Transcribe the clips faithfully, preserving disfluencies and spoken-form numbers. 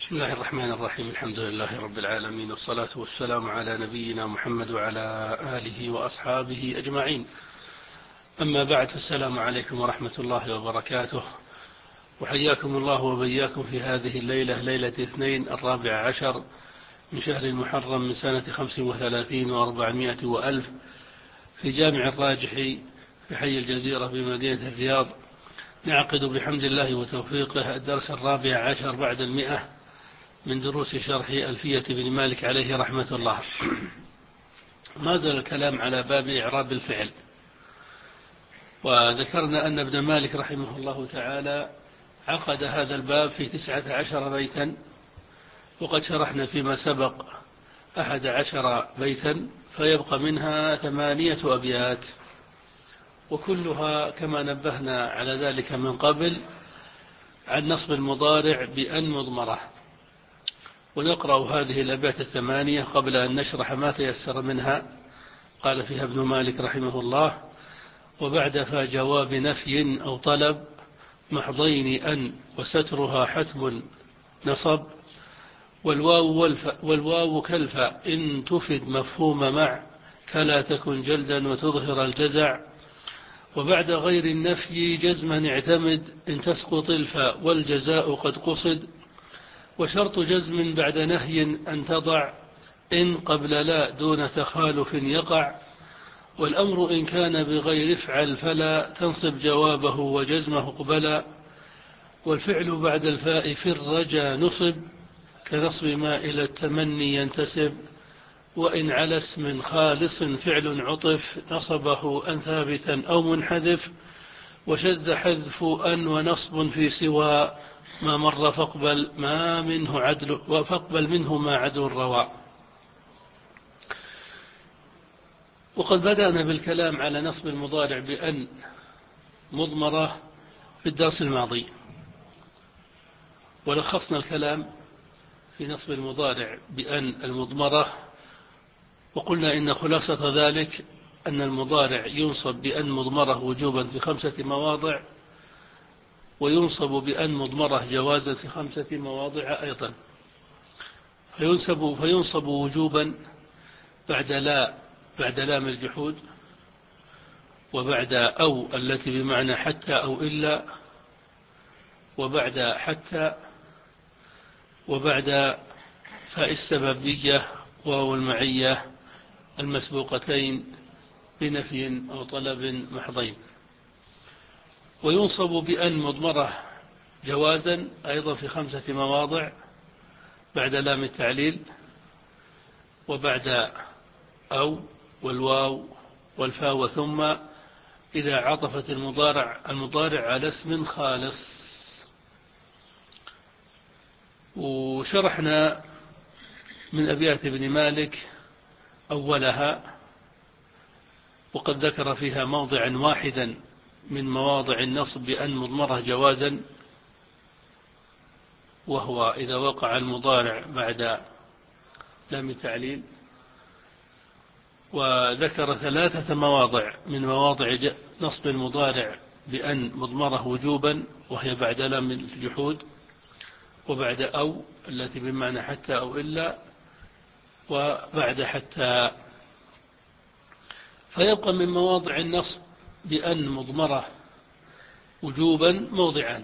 بسم الله الرحمن الرحيم. الحمد لله رب العالمين، والصلاة والسلام على نبينا محمد وعلى آله وأصحابه أجمعين. أما بعد، فالسلام عليكم ورحمة الله وبركاته، وحياكم الله وبياكم في هذه الليلة، ليلة اثنين الرابع عشر من شهر المحرم من سنة خمس وثلاثين وأربعمائة وألف في جامع الراجحي في حي الجزيرة بمدينة الرياض. نعقد بحمد الله وتوفيقه الدرس الرابع عشر بعد المئة من دروس شرح ألفية بن مالك عليه رحمة الله. ما زال الكلام على باب إعراب الفعل، وذكرنا أن ابن مالك رحمه الله تعالى عقد هذا الباب في تسعة عشر بيتا، وقد شرحنا فيما سبق أحد عشر بيتا، فيبقى منها ثمانية أبيات، وكلها كما نبهنا على ذلك من قبل عن نصب المضارع بأن مضمرة. ونقرأ هذه الأبيات الثمانية قبل أن نشرح ما تيسر منها. قال فيها ابن مالك رحمه الله: وبعد فجواب نفي أو طلب محضين أن وسترها حتم نصب، والواو, والف والواو كالفا إن تفد مفهوم مع كلا تكن جلدا وتظهر الجزع، وبعد غير النفي جزما اعتمد إن تسقط الفاء والجزاء قد قصد، وشرط جزم بعد نهي أن تضع إن قبل لا دون تخالف يقع، والأمر إن كان بغير افعل فلا تنصب جوابه وجزمه قبلا، والفعل بعد الفاء في الرجا نصب كنصب ما إلى التمني ينتسب، وإن على اسم خالص فعل عطف نصبه أن ثابتا أو منحذف، وشذ حذف أن ونصب في سوى ما مر فاقبل ما منه عدل وفاقبل منه ما عدل الرواء. وقد بدأنا بالكلام على نصب المضارع بأن مضمرة في الدرس الماضي، ولخصنا الكلام في نصب المضارع بأن المضمرة، وقلنا إن خلاصة ذلك أن المضارع ينصب بأن مضمرة وجوبا في خمسة مواضع، وينصب بأن مضمرة جوازا في خمسة مواضع أيضا. فينصب, فينصب وجوبا بعد لا بعد لام الجحود، وبعد أو التي بمعنى حتى أو إلا، وبعد حتى، وبعد فاء السببية واو المعية المسبوقتين بنفي أو طلب محضين. وينصب بأن مضمرة جوازا أيضا في خمسة مواضع بعد لام التعليل، وبعد أو والواو والفاء وثم إذا عطفت المضارع المضارع على اسم خالص. وشرحنا من أبيات ابن مالك أولها، وقد ذكر فيها موضعا واحدا من مواضع النصب بأن مضمرة جوازا، وهو إذا وقع المضارع بعد لام التعليل. وذكر ثلاثة مواضع من مواضع نصب المضارع بأن مضمرة وجوبا، وهي بعد لام الجحود، وبعد أو التي بمعنى حتى أو إلا، وبعد حتى. فيبقى من مواضع النصب بأن مضمرة وجوبا موضعان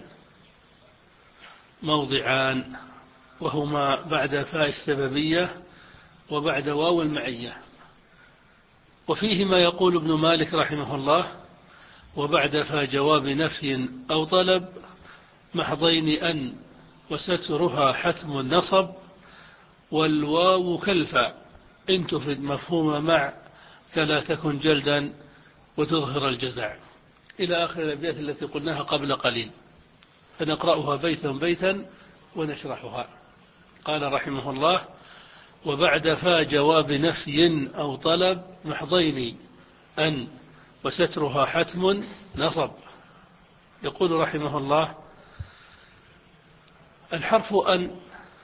موضعان وهما بعد فاء السببية وبعد واو المعية. وفيهما يقول ابن مالك رحمه الله: وبعد فاء جواب نفي أو طلب محضين أن وسترها حتم النصب، والواو كالفاء إن تفد مفهوم مع كلا تكن جلدا وتظهر الجزع، إلى آخر الأبيات التي قلناها قبل قليل، فنقرأها بيتا بيتا ونشرحها. قال رحمه الله: وبعد فا جواب نفي أو طلب محضين أن وسترها حتم نصب. يقول رحمه الله: الحرف أن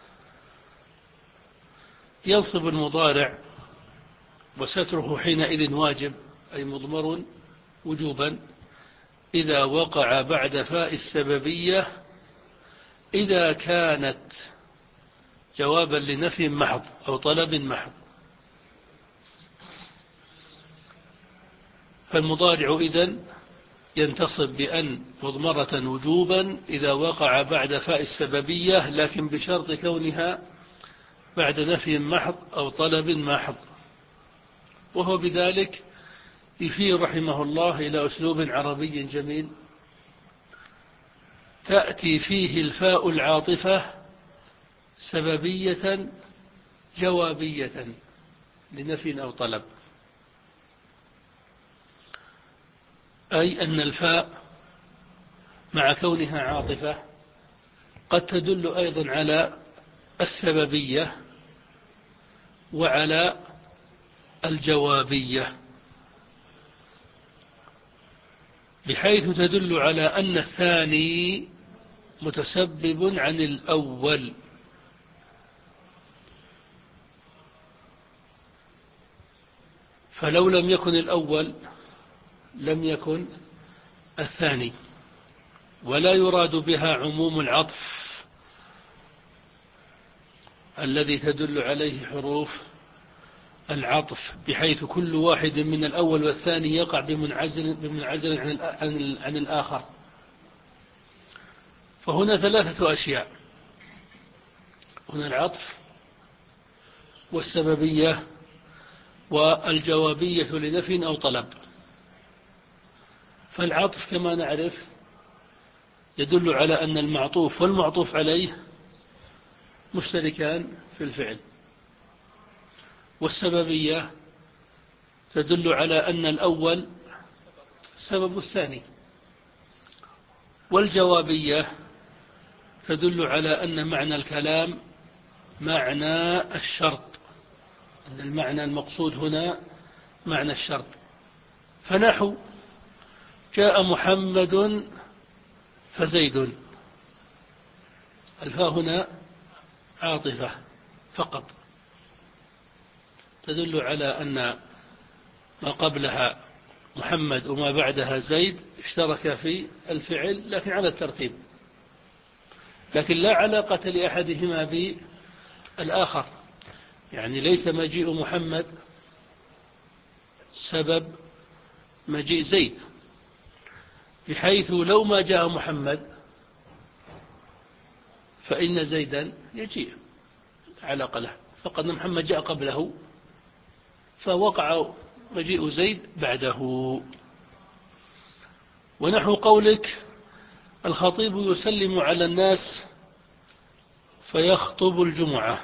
ينصب المضارع، وستره حينئذ واجب أي مضمر وجوبا إذا وقع بعد فاء السببية، إذا كانت جوابا لنفي محض أو طلب محض. فالمضارع إذن ينتصب بأن مضمرة وجوبا إذا وقع بعد فاء السببية، لكن بشرط كونها بعد نفي محض أو طلب محض. وهو بذلك يشير رحمه الله إلى أسلوب عربي جميل تأتي فيه الفاء العاطفة سببية جوابية لنفي أو طلب، أي أن الفاء مع كونها عاطفة قد تدل أيضا على السببية وعلى الجوابية، بحيث تدل على أن الثاني متسبب عن الأول. فلو لم يكن الأول لم يكن الثاني. ولا يراد بها عموم العطف الذي تدل عليه حروف العطف، بحيث كل واحد من الأول والثاني يقع بمنعزل, بمنعزل عن, عن, عن الآخر. فهنا ثلاثة أشياء: هنا العطف والسببية والجوابية لنفي أو طلب. فالعطف كما نعرف يدل على أن المعطوف والمعطوف عليه مشتركان في الفعل، والسببية تدل على أن الأول سبب الثاني، والجوابية تدل على أن معنى الكلام معنى الشرط، أن المعنى المقصود هنا معنى الشرط. فنحو جاء محمد فزيد، الفاء هنا عاطفة فقط تدل على أن ما قبلها محمد وما بعدها زيد اشترك في الفعل لكن على الترتيب، لكن لا علاقة لأحدهما بالآخر. يعني ليس مجيء محمد سبب مجيء زيد، بحيث لو ما جاء محمد فإن زيدا يجيء علاقة له، فقد محمد جاء قبله فوقع مجيء زيد بعده. ونحو قولك الخطيب يسلم على الناس فيخطب الجمعة،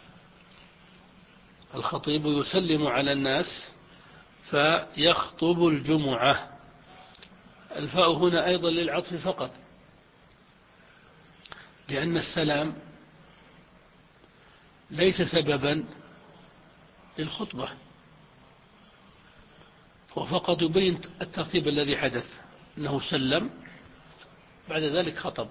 الخطيب يسلم على الناس فيخطب الجمعة، الفاء هنا أيضا للعطف فقط، لأن السلام ليس سببا للخطبة، هو فقط يبين الترتيب الذي حدث، أنه سلم بعد ذلك خطب،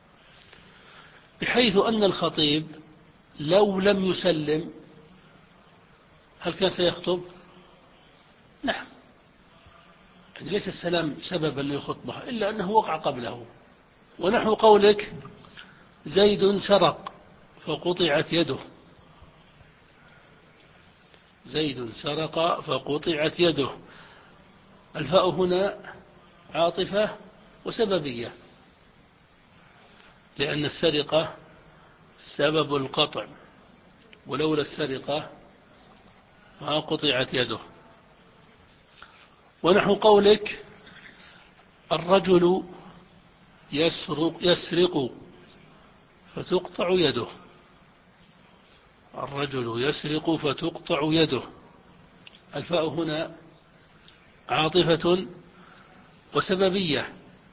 بحيث أن الخطيب لو لم يسلم هل كان سيخطب؟ نعم، يعني ليس السلام سببا للخطبة إلا أنه وقع قبله. ونحو قولك زيد سرق فقطعت يده، زيد سرق فقطعت يده، الفاء هنا عاطفة وسببية، لأن السرقة سبب القطع، ولولا السرقة ما قطعت يده. ونحو قولك الرجل يسرق, يسرق فتقطع يده، الرجل يسرق فتقطع يده، الفاء هنا عاطفة وسببية،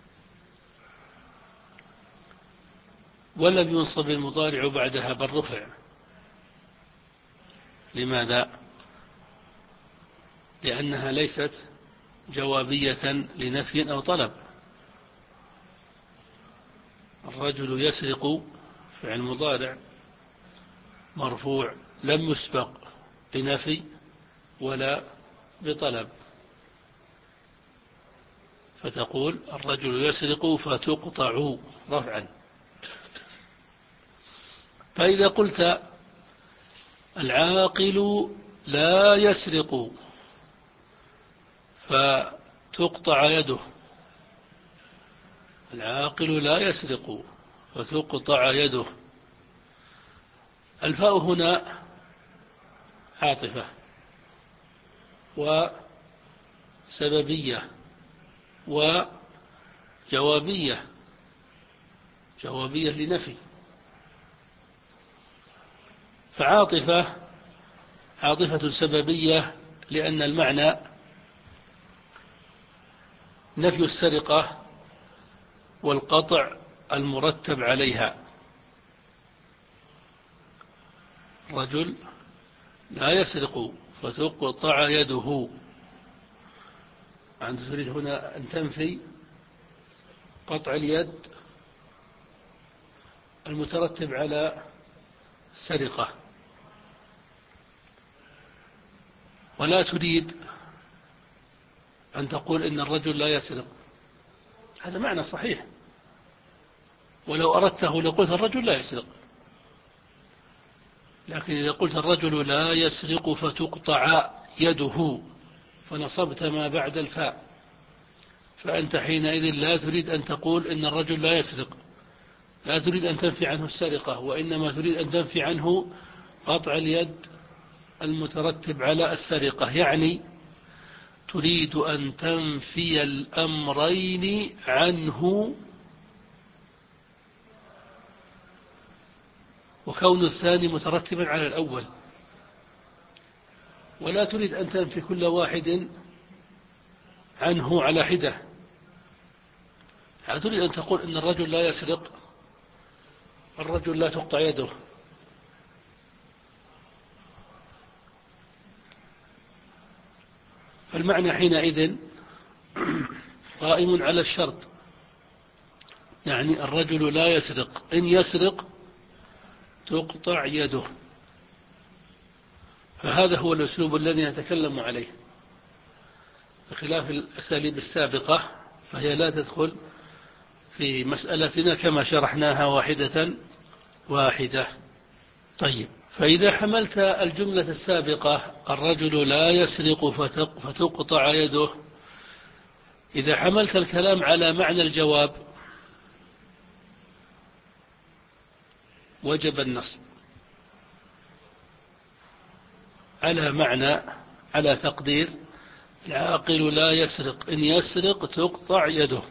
ولم ينصب المضارع بعدها بالرفع. لماذا؟ لأنها ليست جوابية لنفي أو طلب. الرجل يسرق فعل مضارع مرفوع لم يسبق بنفي ولا بطلب، فتقول الرجل يسرق فتقطع رفعا. فإذا قلت العاقل لا يسرق فتقطع يده. العاقل لا يسرق فتقطع يده. الفاء هنا عاطفة وسببية وجوابية، جوابية لنفي. فعاطفة عاطفة سببية لأن المعنى نفي السرقة والقطع المرتب عليها. رجل لا يسرق فتقطع يده. أنت تريد هنا أن تنفي قطع اليد المترتب على السرقة، ولا تريد أن تقول إن الرجل لا يسرق. هذا معنى صحيح، ولو أردته لقلت الرجل لا يسرق. لكن إذا قلت الرجل لا يسرق فتقطع يده فنصبت ما بعد الفاء، فأنت حينئذ لا تريد أن تقول إن الرجل لا يسرق، لا تريد أن تنفي عنه السرقة، وإنما تريد أن تنفي عنه قطع اليد المترتب على السرقة. يعني تريد أن تنفي الأمرين عنه، وكون الثاني مترتبا على الأول، ولا تريد أن تنفي كل واحد عنه على حدة. لا تريد أن تقول إن الرجل لا يسرق، الرجل لا تقطع يده. فالمعنى حينئذ قائم على الشرط، يعني الرجل لا يسرق، إن يسرق تقطع يده. فهذا هو الأسلوب الذي نتكلم عليه، بخلاف الأساليب السابقة فهي لا تدخل في مسألتنا كما شرحناها واحدة واحدة. طيب، فإذا حملت الجملة السابقة الرجل لا يسرق فتقطع يده، إذا حملت الكلام على معنى الجواب وجب النصب على معنى، على تقدير العاقل لا يسرق، إن يسرق تقطع يده.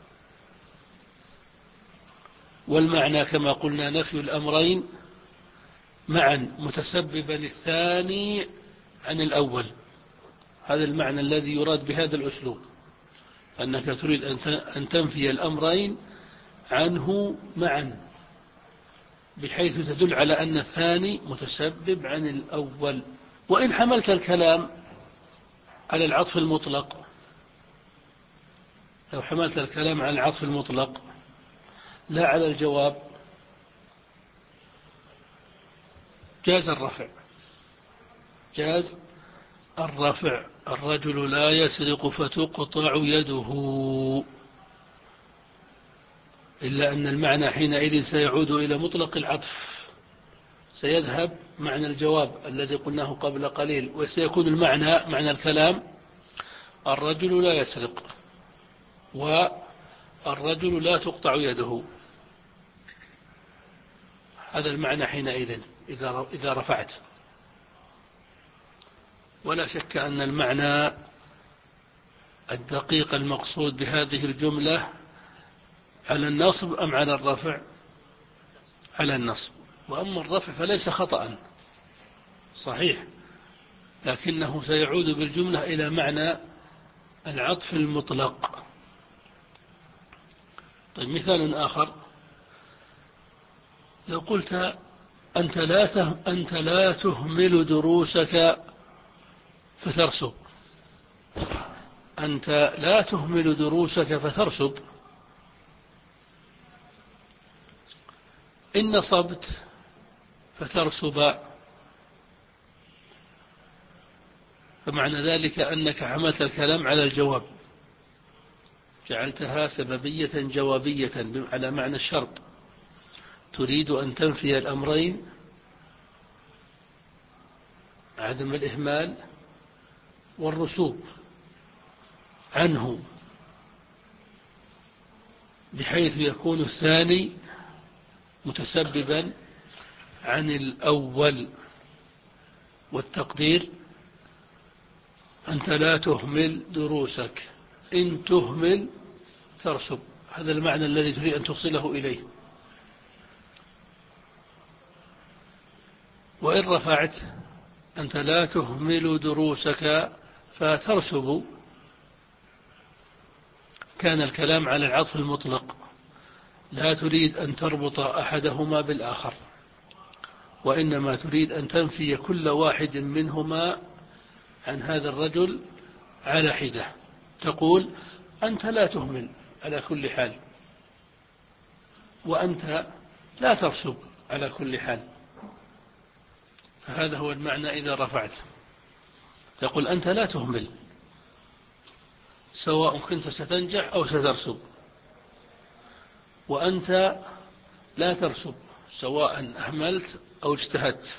والمعنى كما قلنا نفي الأمرين معا متسببا الثاني عن الأول. هذا المعنى الذي يراد بهذا الأسلوب، أنك تريد أن تنفي الأمرين عنه معا، بحيث تدل على أن الثاني متسبب عن الأول. وإن حملت الكلام على العطف المطلق، لو حملت الكلام على العطف المطلق لا على الجواب، جاز الرفع، جاز الرفع. الرجل لا يسرق فتقطع يده، إلا أن المعنى حينئذ سيعود إلى مطلق العطف، سيذهب معنى الجواب الذي قلناه قبل قليل، وسيكون المعنى معنى الكلام الرجل لا يسرق والرجل لا تقطع يده. هذا المعنى حينئذ إذا رفعت. ولا شك أن المعنى الدقيق المقصود بهذه الجملة على النصب أم على الرفع؟ على النصب. وأما الرفع فليس خطأ صحيح، لكنه سيعود بالجملة إلى معنى العطف المطلق. طيب، مثال آخر، لو قلت أنت لا أنت لا تهمل دروسك فترسب، أنت لا تهمل دروسك فترسب، إن نصبت فترسب، فمعنى ذلك أنك حملت الكلام على الجواب، جعلتها سببية جوابية على معنى الشرط، تريد أن تنفي الأمرين عدم الإهمال والرسوب عنه، بحيث يكون الثاني متسببا عن الأول. والتقدير: أنت لا تهمل دروسك، إن تهمل ترسب. هذا المعنى الذي تريد أن توصله إليه. وإن رفعت: أنت لا تهمل دروسك فترسب، كان الكلام على العطف المطلق، لا تريد أن تربط أحدهما بالآخر، وإنما تريد أن تنفي كل واحد منهما عن هذا الرجل على حدة. تقول: أنت لا تهمل على كل حال، وأنت لا ترسب على كل حال. فهذا هو المعنى إذا رفعت. تقول: أنت لا تهمل، سواء كنت ستنجح أو سترسب، وأنت لا ترسب، سواء أهملت أو اجتهدت.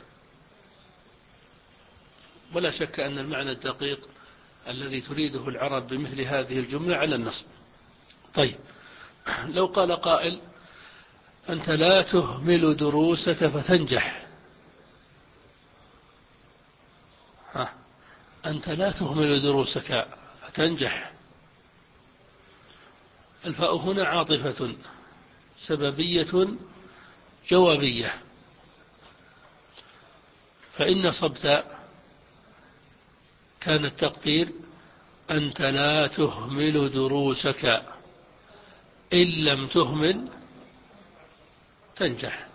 ولا شك أن المعنى الدقيق الذي تريده العرب بمثل هذه الجملة على النصب. طيب، لو قال قائل: أنت لا تهمل دروسك فتنجح. ها، أنت لا تهمل دروسك فتنجح. الفاء هنا عاطفة سببية جوابية، فإن نصبت كان التقدير: أنت لا تهمل دروسك، إن لم تهمل تنجح.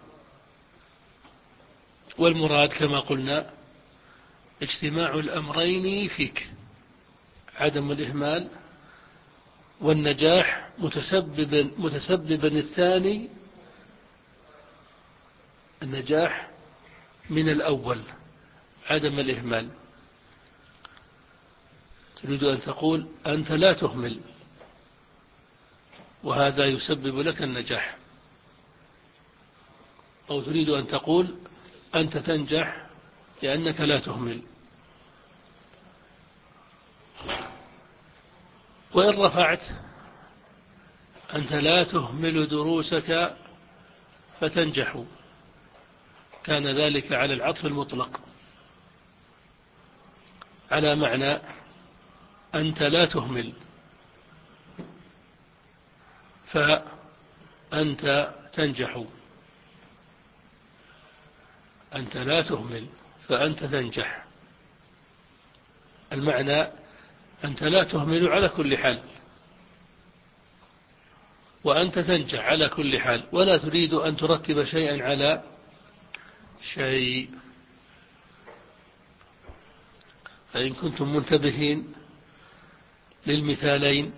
والمراد كما قلنا اجتماع الأمرين فيك: عدم الإهمال والنجاح متسببا متسببا الثاني النجاح من الأول، عدم الإهمال. تريد أن تقول: أنت لا تهمل، وهذا يسبب لك النجاح. أو تريد أن تقول: أنت تنجح لأنك لا تهمل. وإن رفعت: أنت لا تهمل دروسك فتنجح، كان ذلك على العطف المطلق، على معنى أنت لا تهمل، فأنت تنجح. أنت لا تهمل فأنت تنجح، المعنى أنت لا تهمل على كل حال، وأنت تنجح على كل حال، ولا تريد أن ترتب شيئا على شيء. فإن كنتم منتبهين للمثالين،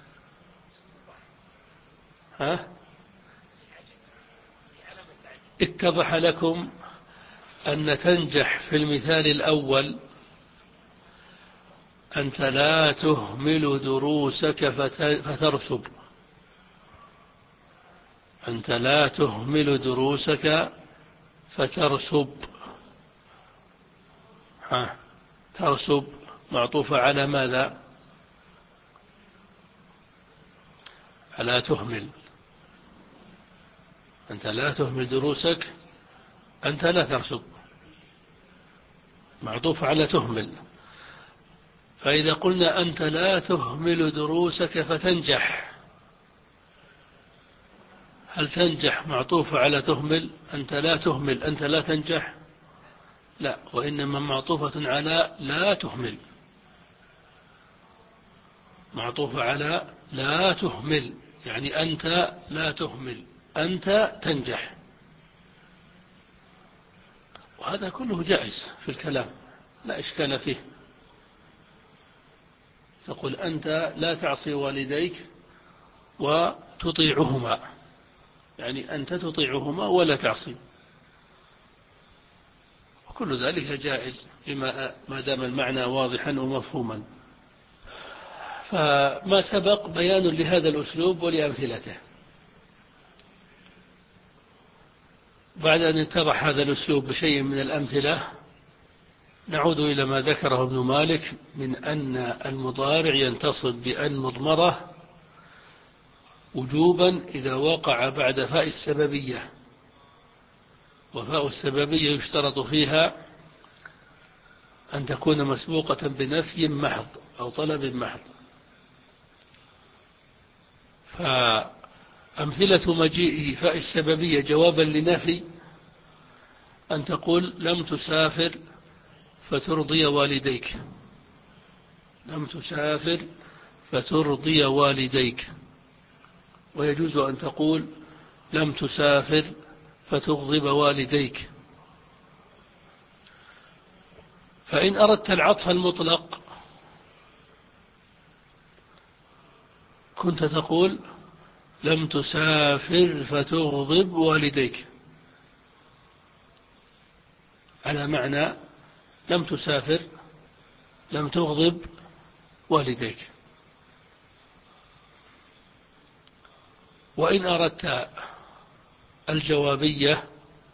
ها اتضح لكم أن تنجح في المثال الأول: أنت لا تهمل دروسك فترسب. أنت لا تهمل دروسك فترسب. ها، ترسب معطوفة على ماذا؟ على تهمل. أنت لا تهمل دروسك، أنت لا ترسب، معطوفة على تهمل. فإذا قلنا أنت لا تهمل دروسك فتنجح، هل تنجح معطوفة على تهمل؟ أنت لا تهمل أنت لا تنجح؟ لا، وإنما معطوفة على لا تهمل، معطوفة على لا تهمل، يعني أنت لا تهمل، أنت تنجح. وهذا كله جائز في الكلام، لا إشكال فيه. تقول: أنت لا تعصي والديك وتطيعهما، يعني أنت تطيعهما ولا تعصي، وكل ذلك جائز بما ما دام المعنى واضحا ومفهوما. فما سبق بيان لهذا الأسلوب ولأمثلته. بعد أن اتضح هذا الأسلوب بشيء من الأمثلة، نعود إلى ما ذكره ابن مالك من أن المضارع ينتصب بأن مضمرة وجوبا إذا وقع بعد فاء السببية، وفاء السببية يشترط فيها أن تكون مسبوقة بنفي محض أو طلب محض. فأمثلة مجيء فاء السببية جوابا لنفي أن تقول لم تسافر فترضي والديك، لم تسافر فترضي والديك. ويجوز أن تقول لم تسافر فتغضب والديك. فإن أردت العطف المطلق كنت تقول لم تسافر فتغضب والديك، على معنى لم تسافر لم تغضب والديك. وإن أردت الجوابية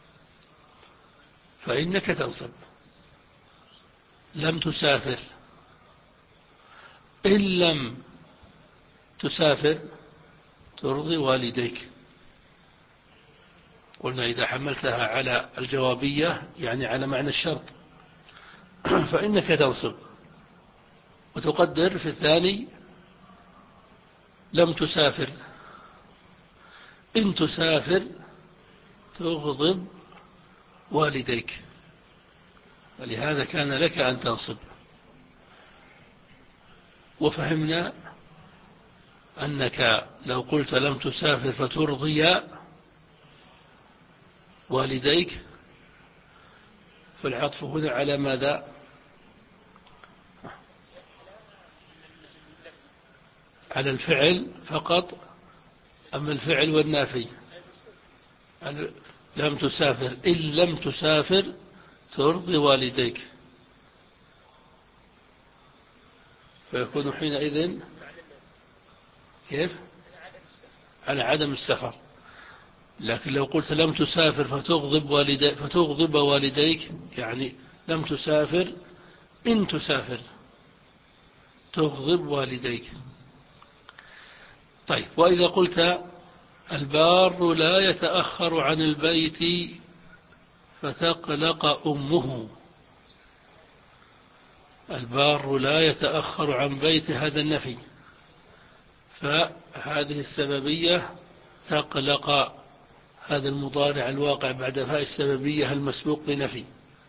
فإنك تنصب لم تسافر إن لم تسافر ترضي والديك. قلنا إذا حملتها على الجوابية يعني على معنى الشرط فإنك تنصب وتقدر في الثاني لم تسافر إن تسافر تغضب والديك، ولهذا كان لك أن تنصب. وفهمنا أنك لو قلت لم تسافر فترضي والديك فالعطف هنا على ماذا؟ على الفعل فقط، أما الفعل والنافي لم تسافر إن لم تسافر ترضي والديك، فيكون حينئذ كيف؟ على عدم السفر. لكن لو قلت لم تسافر فتغضب والديك, فتغضب والديك يعني لم تسافر إن تسافر تغضب والديك. طيب، وإذا قلت البار لا يتأخر عن البيت فتقلق أمه، البار لا يتأخر عن بيت، هذا النفي، فهذه السببية تقلق، هذا المضارع الواقع بعد فاء السببية المسبوق بنفي.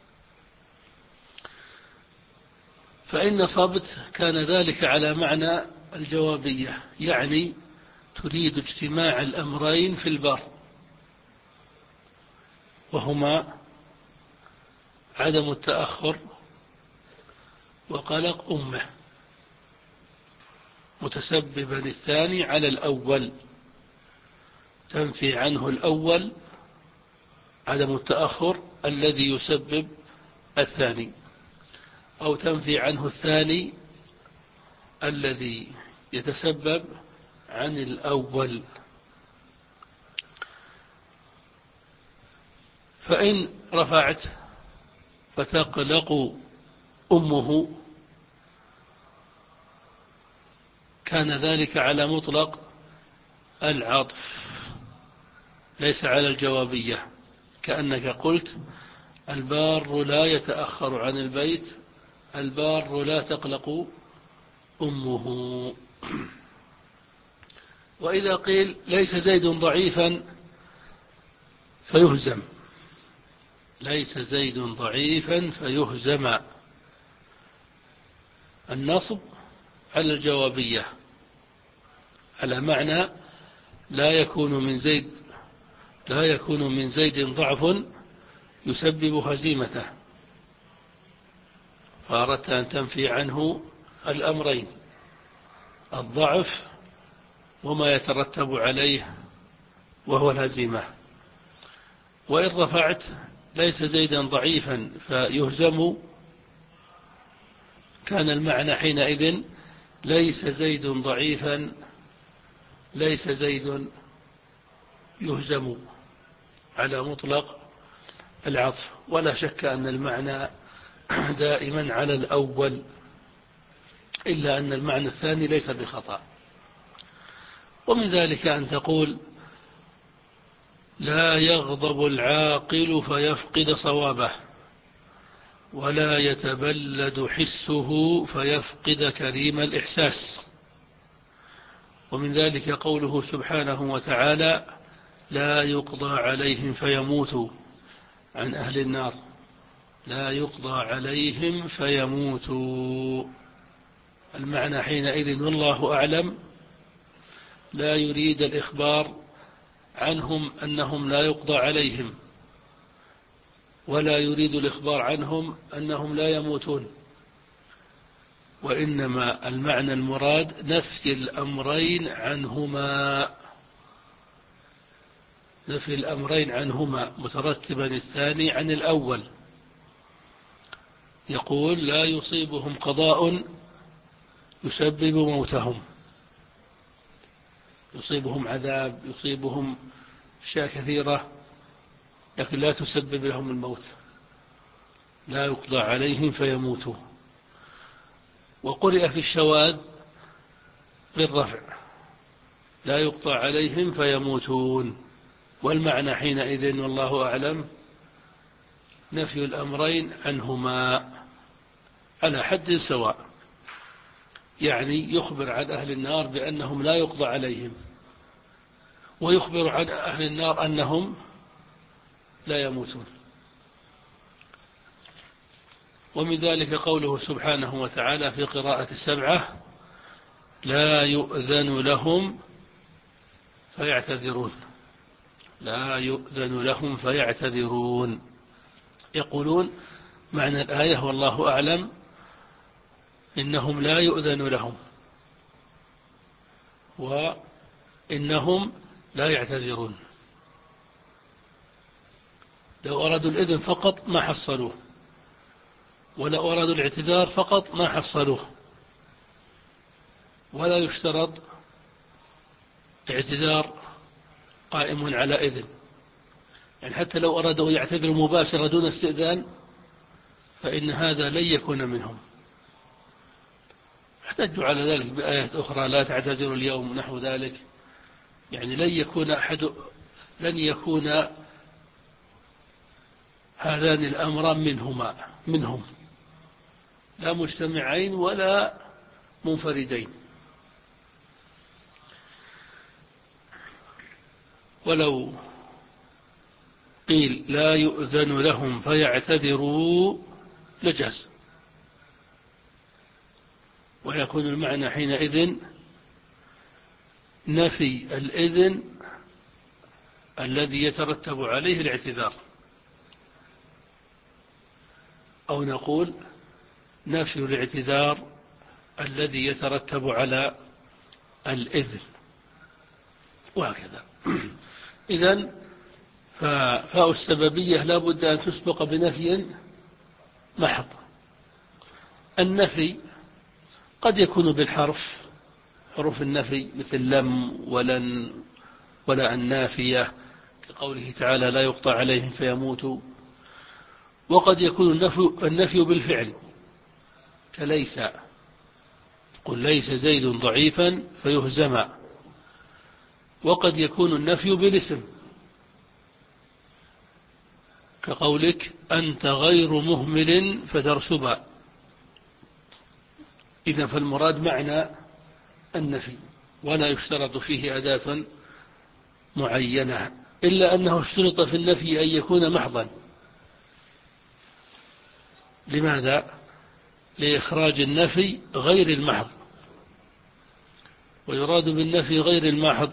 فإن نصبت كان ذلك على معنى الجوابية، يعني تريد اجتماع الأمرين في البار، وهما عدم التأخر وقلق أمه، متسببا الثاني على الأول، تنفي عنه الأول عدم التأخر الذي يسبب الثاني، أو تنفي عنه الثاني الذي يتسبب عن الأول. فإن رفعت فتقلق أمه كان ذلك على مطلق العطف ليس على الجوابية، كأنك قلت البار لا يتأخر عن البيت، البار لا تقلق أمه. وإذا قيل ليس زيد ضعيفا فيهزم، ليس زيد ضعيفا فيهزم، النصب على الجوابية على معنى لا يكون من زيد لا يكون من زيد ضعف يسبب هزيمته، فأردت أن تنفي عنه الأمرين، الضعف وما يترتب عليه وهو الهزيمة. وإن رفعت ليس زيدا ضعيفا فيهزم كان المعنى حينئذ ليس زيد ضعيفا ليس زيد يهزم، على مطلق العطف. ولا شك أن المعنى دائما على الأول، إلا أن المعنى الثاني ليس بخطأ. ومن ذلك أن تقول: لا يغضب العاقل فيفقد صوابه، ولا يتبلد حسه فيفقد كريم الإحساس. ومن ذلك قوله سبحانه وتعالى: لا يقضى عليهم فيموتوا، عن أهل النار: لا يقضى عليهم فيموتوا. المعنى حينئذ والله أعلم لا يريد الإخبار عنهم أنهم لا يقضى عليهم، ولا يريد الإخبار عنهم أنهم لا يموتون، وإنما المعنى المراد نفي الأمرين عنهما، نفي الأمرين عنهما مترتبا الثاني عن الأول. يقول: لا يصيبهم قضاء يسبب موتهم، يصيبهم عذاب، يصيبهم أشياء كثيرة، لكن لا تسبب لهم الموت. لا يقضى عليهم فيموتوا. وقرئ في الشواذ بالرفع: لا يقضى عليهم فيموتون. والمعنى حينئذ والله أعلم نفي الأمرين عنهما على حد سواء، يعني يخبر عن أهل النار بأنهم لا يقضى عليهم، ويخبر عن أهل النار أنهم لا يموتون. ومن ذلك قوله سبحانه وتعالى في قراءة السبعة: لا يؤذن لهم فيعتذرون. لا يؤذن لهم فيعتذرون. يقولون معنى الآية والله أعلم إنهم لا يؤذن لهم، وإنهم لا يعتذرون. لو أرادوا الإذن فقط ما حصلوه، ولو أرادوا الاعتذار فقط ما حصلوه. ولا يشترط اعتذار قائم على إذن، يعني حتى لو أرادوا يعتذروا مباشرة دون استئذان فإن هذا لن يكون منهم. احتجوا على ذلك بآيات أخرى: لا تعتذروا اليوم، نحو ذلك. يعني لن يكون أحد لن يكون هذان الأمران منهما منهم، لا مجتمعين ولا منفردين. ولو قيل لا يؤذن لهم فيعتذروا لجاز، ويكون المعنى حينئذ نفي الإذن الذي يترتب عليه الاعتذار، أو نقول نفي الاعتذار الذي يترتب على الإذن، وهكذا. إذن فاء السببية لا بد أن تسبق بنفي محض. النفي قد يكون بالحرف، حروف النفي مثل لم ولن ولا النافية، كقوله تعالى: لا يقطع عليهم فيموتوا. وقد يكون النفي, النفي بالفعل، كليس: قل ليس زيد ضعيفا فيهزم. وقد يكون النفي بالاسم، كقولك: أنت غير مهمل فترسب. إذا فالمراد معنى النفي، ولا يشترط فيه أداة معينة، إلا أنه اشترط في النفي أن يكون محضا. لماذا؟ لإخراج النفي غير المحض. ويراد بالنفي غير المحض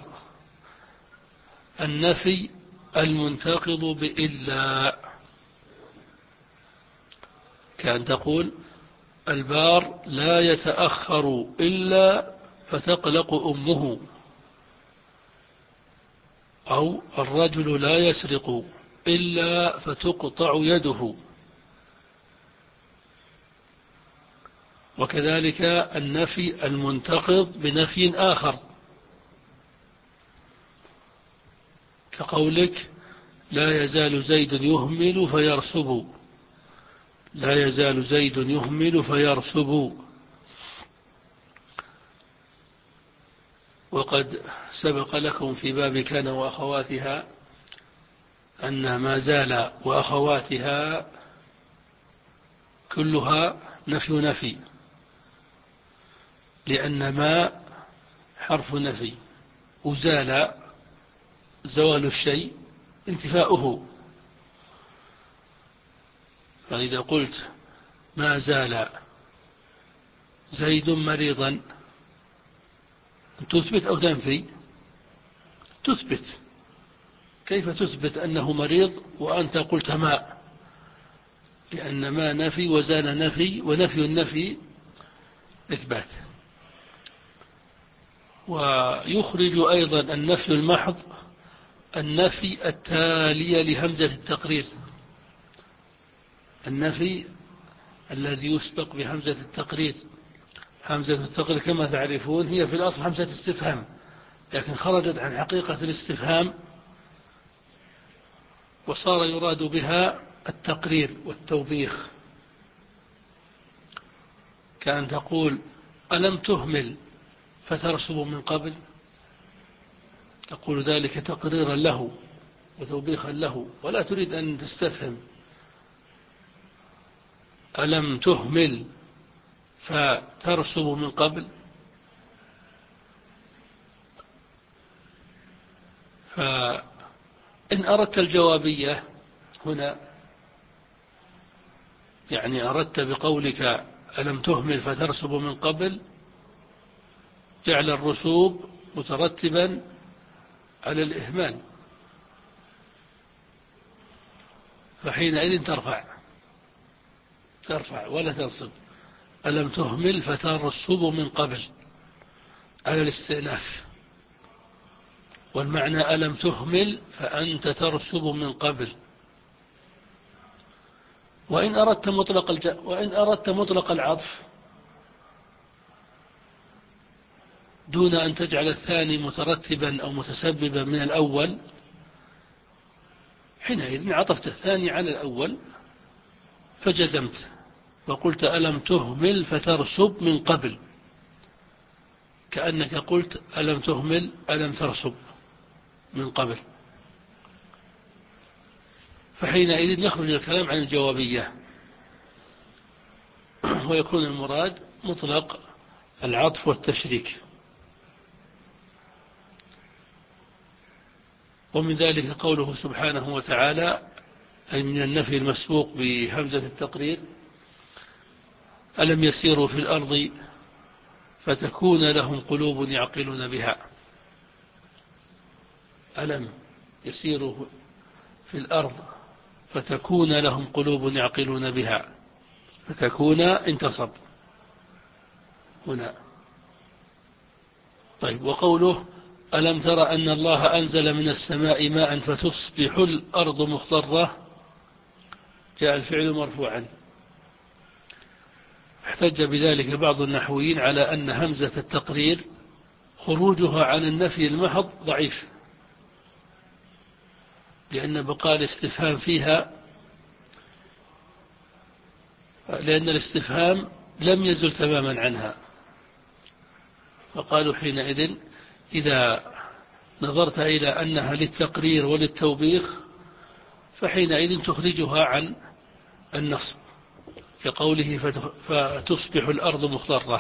النفي المنتقض بإلا، كأن تقول: البار لا يتأخر إلا فتقلق أمه، أو الرجل لا يسرق إلا فتقطع يده. وكذلك النفي المنتقض بنفي آخر، كقولك: لا يزال زيد يهمل فيرسب، لا يزال زيد يهمل فيرسب. وقد سبق لكم في باب كان وأخواتها أن ما زال وأخواتها كلها نفي نفي، لأن ما حرف نفي، وزال زوال الشيء انتفاؤه. فإذا قلت ما زال زيد مريضا، تثبت أو تنفي؟ تثبت. كيف تثبت أنه مريض وأنت قلت ما؟ لأن ما نفي وزال نفي، ونفي النفي إثبات. ويخرج أيضا النفي المحض النفي التالي لهمزة التقرير، النفي الذي يسبق بهمزة التقرير. همزة التقرير كما تعرفون هي في الأصل همزة استفهام، لكن خرجت عن حقيقة الاستفهام وصار يراد بها التقرير والتوبيخ، كأن تقول ألم تهمل فترسب من قبل، تقول ذلك تقريرا له وتوبيخا له، ولا تريد أن تستفهم. ألم تهمل فترسب من قبل. فإن أردت الجوابية هنا، يعني أردت بقولك ألم تهمل فترسب من قبل، جعل الرسوب مترتبا على الإهمال، فحينئذ ترفع ترفع ولا تنصب. ألم تهمل فترسب من قبل على الاستئناف، والمعنى ألم تهمل فأنت ترسب من قبل. وإن أردت مطلق الج... وإن أردت مطلق العطف دون أن تجعل الثاني مترتبا أو متسببا من الأول، حينئذ عطفت الثاني على الأول فجزمت وقلت ألم تهمل فترسب من قبل، كأنك قلت ألم تهمل ألم ترسب من قبل. فحينئذ يخرج الكلام عن الجوابية، ويكون المراد مطلق العطف والتشريك. ومن ذلك قوله سبحانه وتعالى، أي من النفي المسبوق بهمزة التقرير: ألم يسيروا في الأرض فتكون لهم قلوب يعقلون بها. ألم يسيروا في الأرض فتكون لهم قلوب يعقلون بها، فتكون انتصب هنا. طيب، وقوله ألم تر أن الله أنزل من السماء ماء فتصبح الأرض مخضرة، جاء الفعل مرفوعا. احتج بذلك بعض النحويين على أن همزة التقرير خروجها عن النفي المحض ضعيف، لأن بقاء الاستفهام فيها، لأن الاستفهام لم يزل تماما عنها. فقالوا حينئذ إذا نظرت إلى أنها للتقرير وللتوبيخ فحينئذ تخرجها عن النصب، كقوله فتصبح الأرض مخضرة.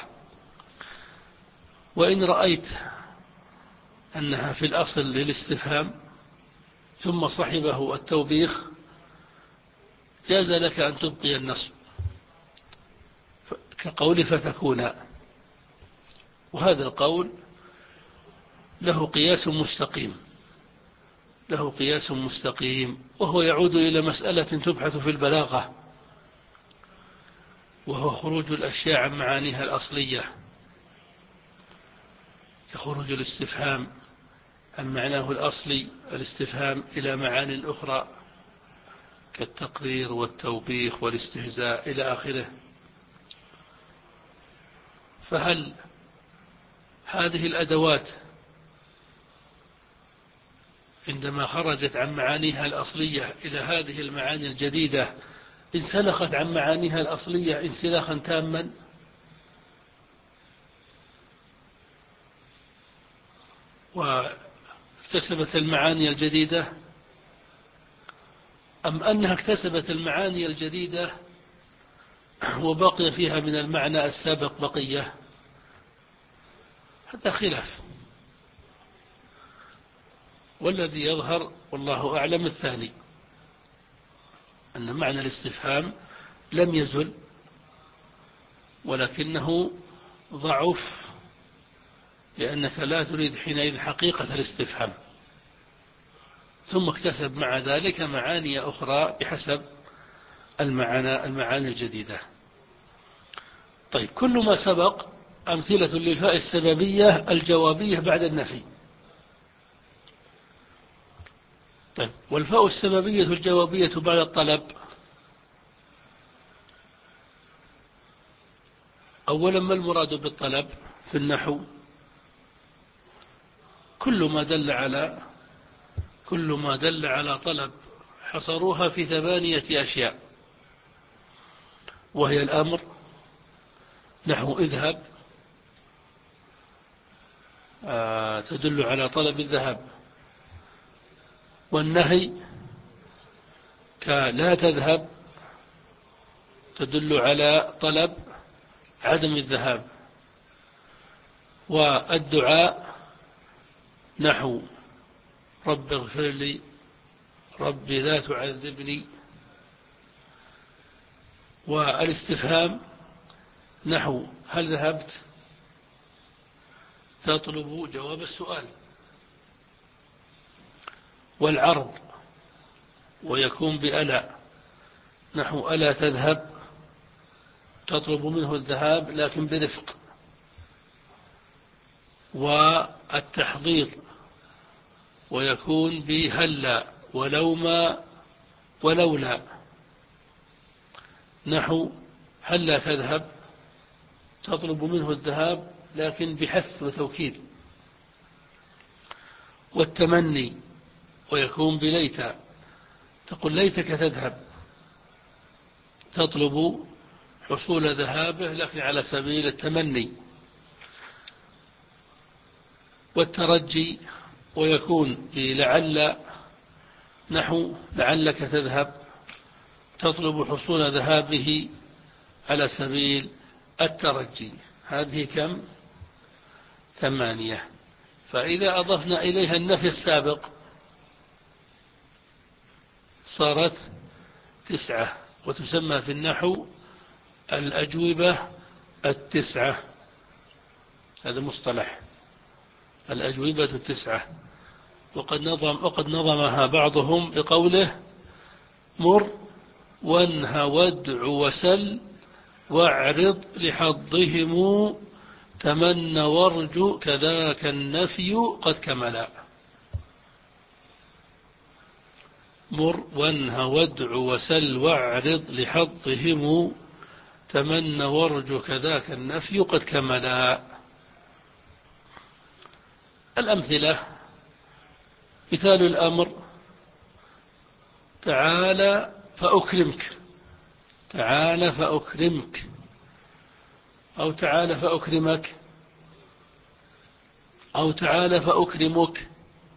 وإن رأيت أنها في الأصل للاستفهام ثم صحبه التوبيخ جاز لك أن تبقي النصب، كقول فتكون. وهذا القول له قياس مستقيم له قياس مستقيم وهو يعود إلى مسألة تبحث في البلاغة، وهو خروج الأشياء عن معانيها الأصلية، كخروج الاستفهام عن معناه الأصلي الاستفهام إلى معان أخرى كالتقرير والتوبيخ والاستهزاء إلى آخره. فهل هذه الأدوات عندما خرجت عن معانيها الأصلية إلى هذه المعاني الجديدة انسلخت عن معانيها الأصلية انسلاخا تاما، واكتسبت المعاني الجديدة، أم أنها اكتسبت المعاني الجديدة وبقي فيها من المعنى السابق بقية؟ هذا خلاف، والذي يظهر والله أعلم الثاني، أن معنى الاستفهام لم يزل، ولكنه ضعف، لأنك لا تريد حينئذ حقيقة الاستفهام، ثم اكتسب مع ذلك معاني أخرى بحسب المعاني, المعاني الجديدة. طيب، كل ما سبق أمثلة للفاء السببية الجوابية بعد النفي. طيب، والفاء السببية الجوابية بعد الطلب، أولا ما المراد بالطلب في النحو؟ كل ما دل على كل ما دل على طلب، حصروها في ثمانية أشياء، وهي الأمر، نحو اذهب، آه تدل على طلب الذهاب، والنهي كلا تذهب تدل على طلب عدم الذهاب، والدعاء نحو رب اغفر لي، رب لا تعذبني، والاستفهام نحو هل ذهبت تطلب جواب السؤال، والعرض ويكون بألا نحو ألا تذهب تطلب منه الذهاب لكن برفق، والتحضيض ويكون بهلا ولو ما ولولا نحو هلا تذهب تطلب منه الذهاب لكن بحث وتوكيد، والتمني ويكون بليت تقول ليتك تذهب تطلب حصول ذهابه لكن على سبيل التمني، والترجي ويكون بلعل نحو لعلك تذهب تطلب حصول ذهابه على سبيل الترجي. هذه كم؟ ثمانية. فإذا أضفنا إليها النفي السابق صارت تسعة، وتسمى في النحو الأجوبة التسعة، هذا مصطلح الأجوبة التسعة. وقد نظم وقد نظمها بعضهم بقوله مر وانه وادع وسل واعرض لحظهم تمن وارجو كذاك النفي قد كملا. مر وانه وادع وسل واعرض لحظهم تمن وارجو كذاك النفي قد كملا. الأمثلة: مثال الأمر تعال فأكرمك، تعال فأكرمك، أو تعال فأكرمك، أو تعال فأكرمك.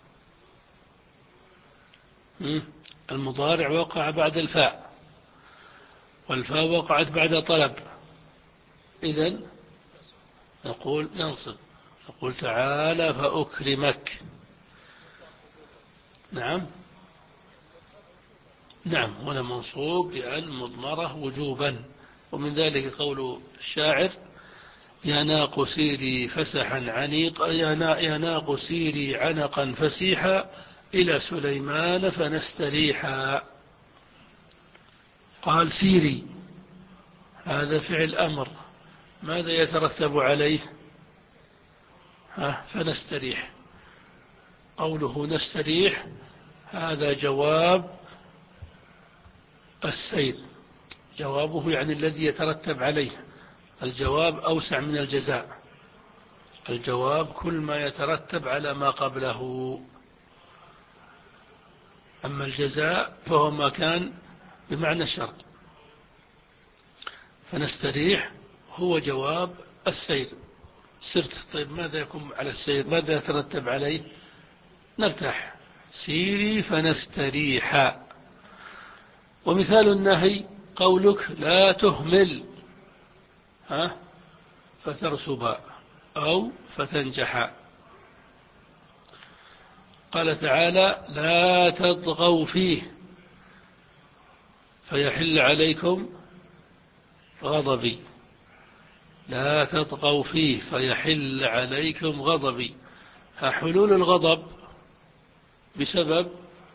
المضارع وقع بعد الفاء، والفاء وقعت بعد طلب، إذن نقول ينصب، نقول تعال فأكرمك. نعم نعم هنا منصوب بأن مضمرة وجوبا. ومن ذلك قول الشاعر يا ناق سيري فسحا عنيق يا ناق سيري عنقا فسيحا إلى سليمان فنستريحا. قال سيري، هذا فعل أمر، ماذا يترتب عليه؟ ها فنستريح. قوله نستريح هذا جواب السير، جوابه يعني الذي يترتب عليه. الجواب أوسع من الجزاء، الجواب كل ما يترتب على ما قبله، أما الجزاء فهو ما كان بمعنى الشرط. فنستريح هو جواب السير. سرت، طيب ماذا يكون على السير؟ ماذا يترتب عليه؟ نرتاح. سيري فنستريح. ومثال النهي قولك لا تهمل ها فترسب أو فتنجح. قال تعالى لا تطغوا فيه فيحل عليكم غضبي. لا تطغوا فيه فيحل عليكم غضبي. حلول الغضب بسبب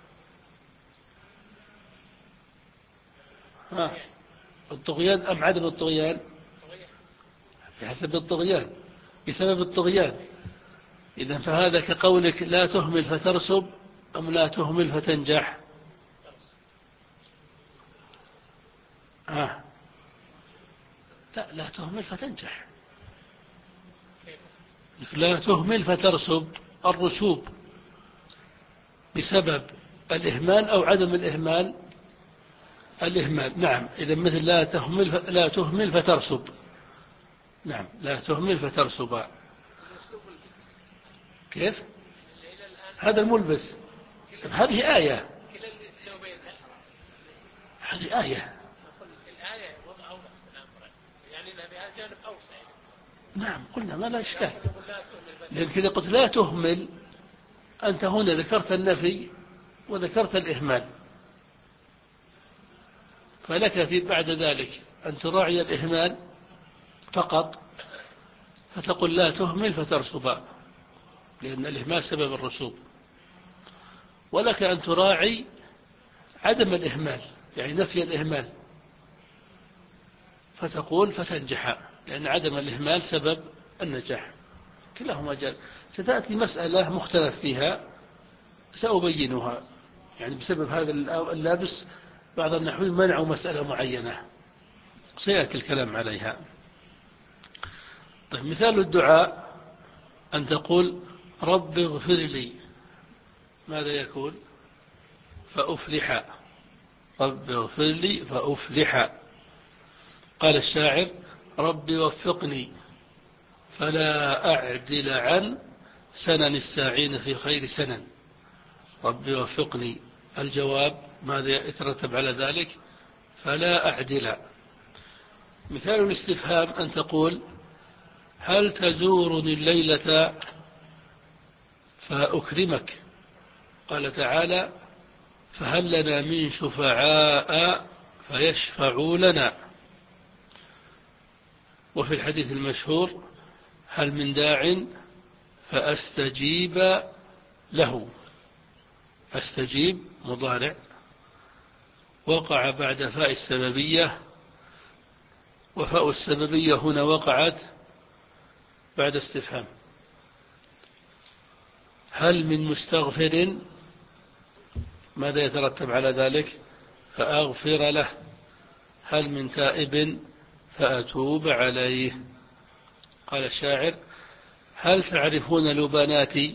ها الطغيان أم عدم الطغيان؟ بحسب الطغيان، بسبب الطغيان. إذن فهذا كقولك لا تهمل فترسب أم لا تهمل فتنجح؟ آه. لا لا تهمل فتنجح. لا تهمل فترسب، الرسوب بسبب الإهمال أو عدم الإهمال؟ الإهمال. نعم. إذا مثل لا تهمل ف... لا تهمل فترسب. نعم لا تهمل فترسب. كيف؟ هذا الملبس. هذه آية. هذه آية. نعم قلنا ما لا إشكال. لأن كذا قلت لا تهمل، أنت هنا ذكرت النفي وذكرت الإهمال، فلك في بعد ذلك أن تراعي الإهمال فقط فتقول لا تهمل فترسب، لأن الإهمال سبب الرسوب. ولك أن تراعي عدم الإهمال، يعني نفي الإهمال، فتقول فتنجح، لأن عدم الإهمال سبب النجاح. كلاهما جاز. ستأتي مسألة مختلف فيها سأبينها، يعني بسبب هذا اللابس بعض النحويين منعوا مسألة معينة سيأتي الكلام عليها. طيب مثال الدعاء أن تقول رب اغفر لي، ماذا يكون؟ فأفلح. رب اغفر لي فأفلح. قال الشاعر رب وفقني فلا أعدل عن سنن الساعين في خير سنن. رب وفقني، الجواب ماذا يترتب على ذلك؟ فلا أعدل. مثال الاستفهام أن تقول هل تزورني الليلة فأكرمك؟ قال تعالى فهل لنا من شفعاء فيشفعوا لنا. وفي الحديث المشهور هل من داع فأستجيب له. أستجيب مضارع وقع بعد فاء السببية، وفاء السببية هنا وقعت بعد استفهام. هل من مستغفر؟ ماذا يترتب على ذلك؟ فأغفر له. هل من تائب؟ فأتوب عليه. قال الشاعر هل تعرفون لبناتي؟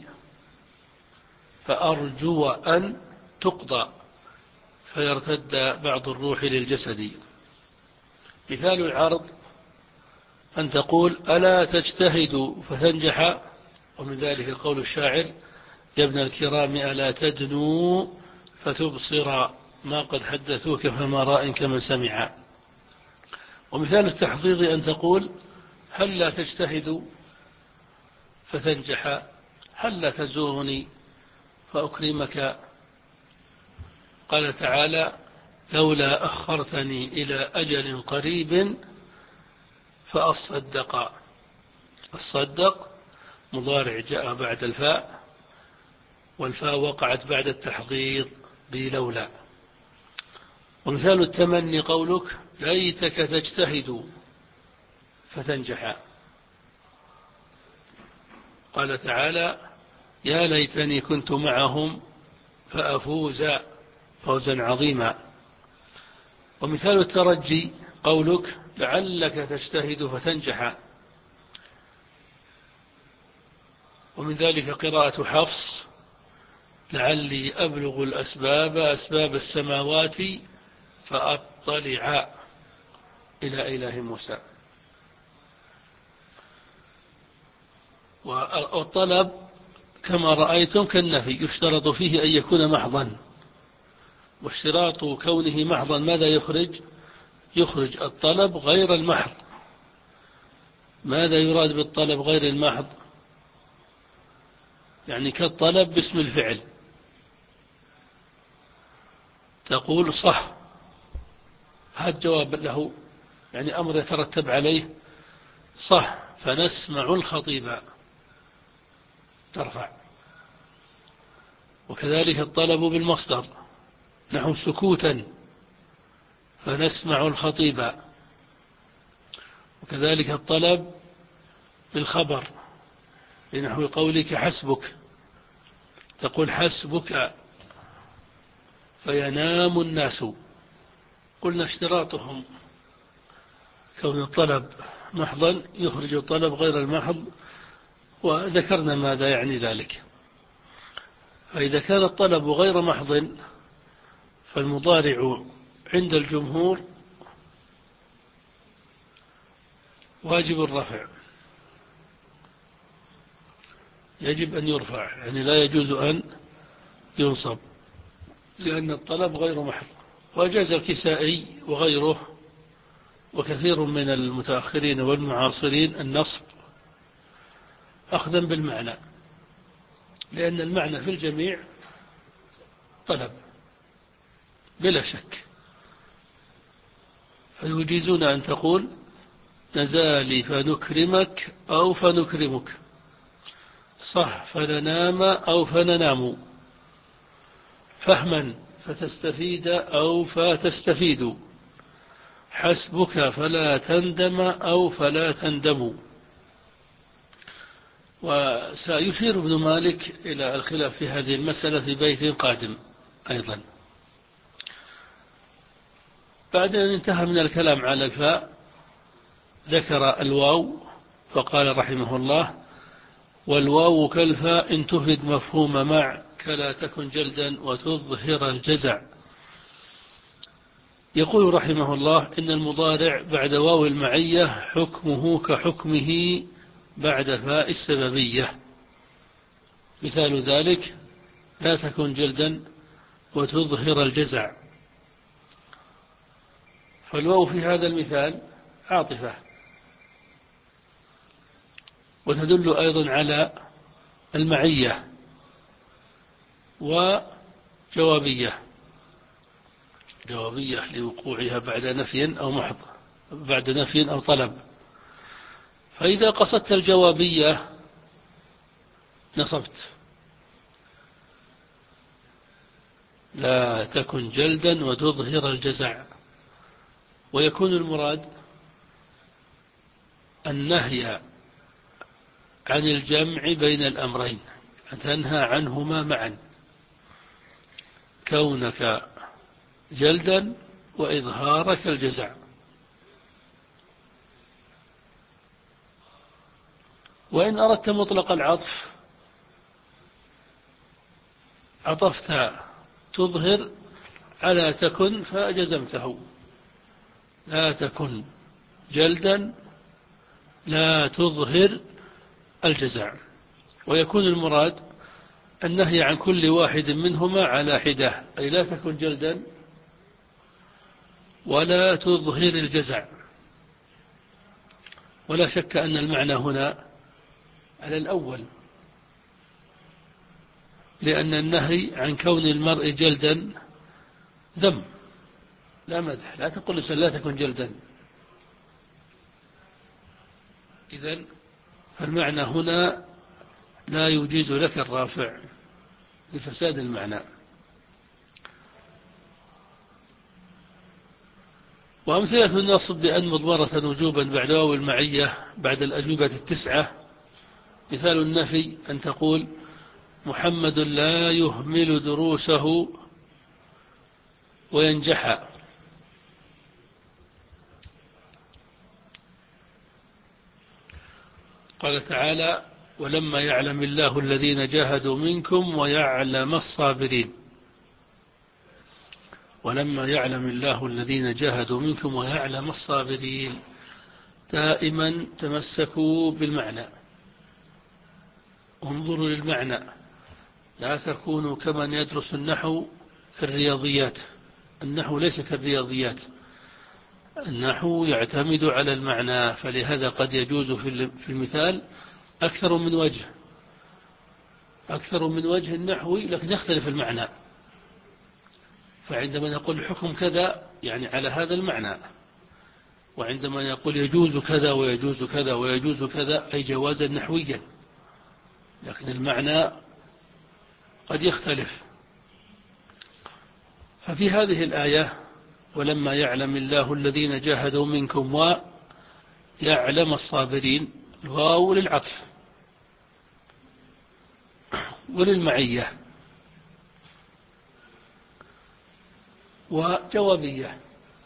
فأرجو أن تقضى فيرتد بعض الروح للجسد. مثال العرض أن تقول ألا تجتهد فتنجح، ومن ذلك قول الشاعر يا ابن الكرام ألا تدنو فتبصر ما قد حدثوك فما راء كمن سمع. ومثال التحضيض أن تقول هل لا تجتهد فتنجح، هل لا تزورني فأكرمك. قال تعالى لولا أخرتني إلى أجل قريب فأصدق. الصدق مضارع جاء بعد الفاء، والفاء وقعت بعد التحضيض بلولا. ومثال التمني قولك ليتك تجتهد فتنجح. قال تعالى يا ليتني كنت معهم فأفوز فوزا عظيما. ومثال الترجي قولك لعلك تجتهد فتنجح. ومن ذلك قراءة حفص لعلي أبلغ الأسباب أسباب السماوات فأطلع. إلى إله موسى. والطلب كما رأيتم كالنفي، يشترط فيه أن يكون محضا، واشتراط كونه محضا ماذا يخرج؟ يخرج الطلب غير المحض. ماذا يراد بالطلب غير المحض؟ يعني كالطلب باسم الفعل، تقول صح، هذا جواب له، يعني أمر يترتب عليه صح فنسمع الخطيب، ترفع. وكذلك الطلب بالمصدر، نحو سكوتا فنسمع الخطيب. وكذلك الطلب بالخبر، لنحو قولك حسبك، تقول حسبك فينام الناس. قلنا اشتراطهم كون الطلب محضا يخرج الطلب غير المحض، وذكرنا ماذا يعني ذلك. فإذا كان الطلب غير محض فالمضارع عند الجمهور واجب الرفع، يجب أن يرفع، يعني لا يجوز أن ينصب، لأن الطلب غير محض. وجاز الكسائي وغيره وكثير من المتأخرين والمعاصرين النصب أخذا بالمعنى، لأن المعنى في الجميع طلب بلا شك. فيجيزون أن تقول نزالي فنكرمك أو فنكرمك، صح فننام أو فننام، فهما فتستفيد أو فتستفيد، حسبك فلا تندم أو فلا تندم. وسيشير ابن مالك إلى الخلاف في هذه المسألة في بيت قادم أيضا. بعد أن انتهى من الكلام على الفاء ذكر الواو فقال رحمه الله: والواو كالفاء إن تفد مفهوم مع، كلا تكن جلدا وتظهر الجزع. يقول رحمه الله: إن المضارع بعد واو المعية حكمه كحكمه بعد فاء السببية. مثال ذلك: لا تكن جلدا وتظهر الجزع. فالواو في هذا المثال عاطفة، وتدل أيضا على المعية، وجوابية، جوابية لوقوعها بعد نفي أو محض، بعد نفي أو طلب. فإذا قصدت الجوابية نصبت: لا تكن جلدا وتظهر الجزع. ويكون المراد النهي عن الجمع بين الأمرين، تنهى عنهما معا، كونك جلدا وإظهارك الجزع. وإن أردت مطلق العطف عطفت تظهر على تكن فجزمته: لا تكن جلدا لا تظهر الجزع. ويكون المراد النهي عن كل واحد منهما على حدة، أي لا تكن جلدا ولا تظهر الجزع. ولا شك أن المعنى هنا على الأول، لأن النهي عن كون المرء جلدا ذم لا مدح. لا تقول لسان لا تكن جلدا. إذن فالمعنى هنا لا يجيز لك الرافع لفساد المعنى. وأمثلة النصب بأن مضمرة وجوبا بعد واو المعية بعد الأجوبة التسعة: مثال النفي أن تقول محمد لا يهمل دروسه وينجح. قال تعالى: ولما يعلم الله الذين جاهدوا منكم ويعلم الصابرين. ولما يعلم الله الذين جاهدوا منكم ويعلم الصابرين. دائما تمسكوا بالمعنى، انظروا للمعنى، لا تكونوا كمن يدرس النحو في الرياضيات. النحو ليس كالرياضيات، النحو يعتمد على المعنى، فلهذا قد يجوز في المثال أكثر من وجه، أكثر من وجه النحوي، لكن يختلف المعنى. فعندما نقول الحكم كذا يعني على هذا المعنى، وعندما يقول يجوز كذا ويجوز كذا ويجوز كذا أي جوازا نحويا، لكن المعنى قد يختلف. ففي هذه الآية ولما يعلم الله الذين جاهدوا منكم ويعلم الصابرين، الواو للعطف وللمعية وجوابية،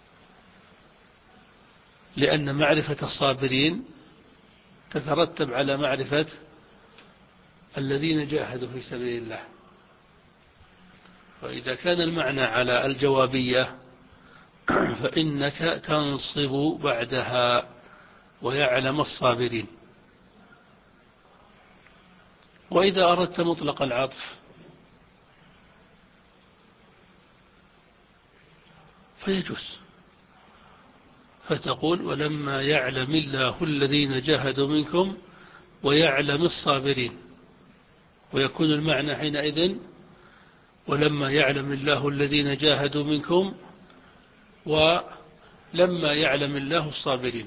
لأن معرفة الصابرين تترتب على معرفة الذين جاهدوا في سبيل الله. فإذا كان المعنى على الجوابية فإنك تنصب بعدها ويعلم الصابرين. وإذا أردت مطلق العطف فيجوز، فتقول ولما يعلم الله الذين جاهدوا منكم ويعلم الصابرين، ويكون المعنى حينئذ ولما يعلم الله الذين جاهدوا منكم ولما يعلم الله الصابرين،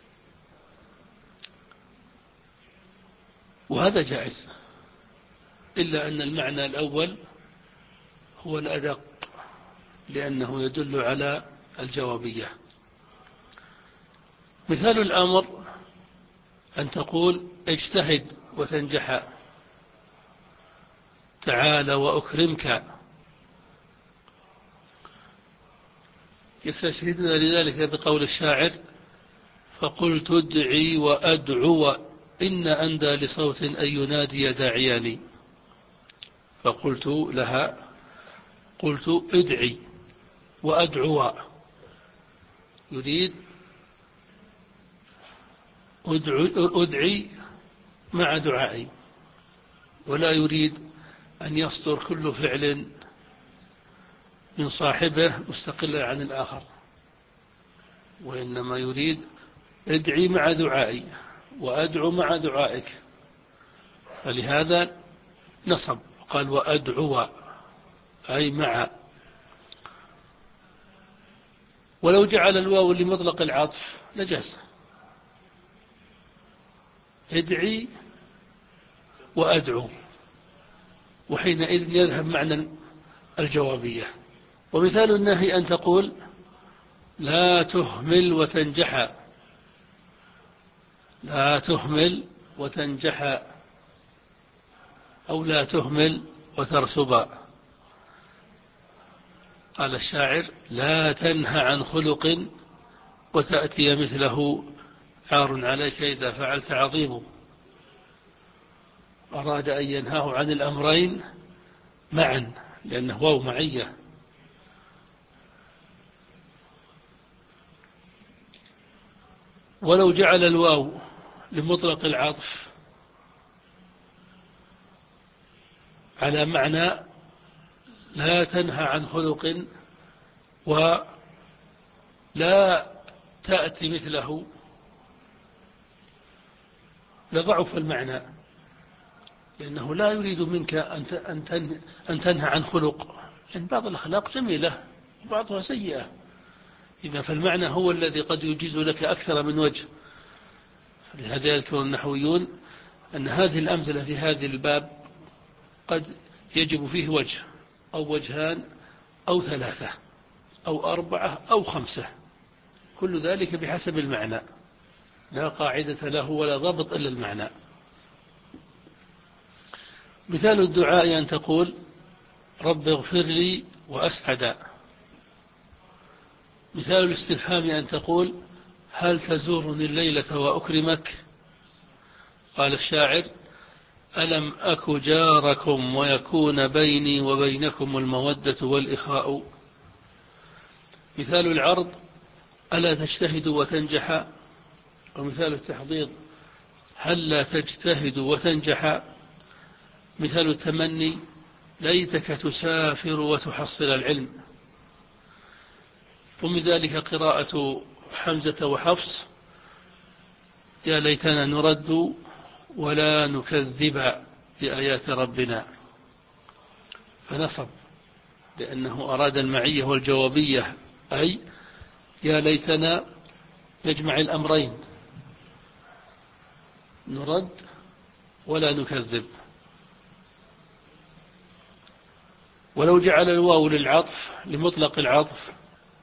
وهذا جائز، إلا أن المعنى الأول هو الأدق لأنه يدل على الجوابية. مثال الأمر أن تقول اجتهد وتنجح، تعال وأكرمك. يستشهدنا لذلك بقول الشاعر فقلت ادعي وأدعو إن أندى لصوت أن ينادي داعياني. فقلت لها قلت ادعي وأدعو، يريد أدعي مع دعائي، ولا يريد أن يصدر كل فعل من صاحبه مستقلا عن الآخر، وإنما يريد ادعي مع دعائي وأدعو مع دعائك. فلهذا نصب قال وأدعو أي مع. ولو جعل الواو لمطلق العطف لجاز، ادعي وأدعو، وحينئذ يذهب معنى الجوابية. ومثال النهي أن تقول لا تهمل وتنجح، لا تهمل وتنجح، أو لا تهمل وترسب. قال الشاعر لا تنهى عن خلق وتأتي مثله عار عليك إذا فعلت عظيم. أراد أن ينهاه عن الأمرين معا لأنه واو معية. ولو جعل الواو لمطلق العطف على معنى لا تنهى عن خلق ولا تأتي مثله لضعف المعنى، لأنه لا يريد منك أن تنهى عن خلق، لأن بعض الأخلاق جميلة وبعضها سيئة. إذا فالمعنى هو الذي قد يجيز لك أكثر من وجه. لهذا يذكر النحويون أن هذه الأمثلة في هذه الباب قد يجب فيه وجه أو وجهان أو ثلاثة أو أربعة أو خمسة، كل ذلك بحسب المعنى، لا قاعدة له ولا ضبط إلا المعنى. مثال الدعاء أن تقول رب اغفر لي وأسعد. مثال الاستفهام أن تقول هل تزورني الليلة وأكرمك. قال الشاعر ألم أك جاركم ويكون بيني وبينكم المودة والإخاء. مثال العرض ألا تجتهد وتنجح، ومثال التحضيض هل لا تجتهد وتنجح، مثال التمني ليتك تسافر وتحصل العلم. ومن ذلك قراءة حمزة وحفص يا ليتنا نرد ولا نكذب بآيات ربنا، فنصب لأنه أراد المعية والجوابية، أي يا ليتنا يجمع الأمرين، نرد ولا نكذب. ولو جعل الواو للعطف لمطلق العطف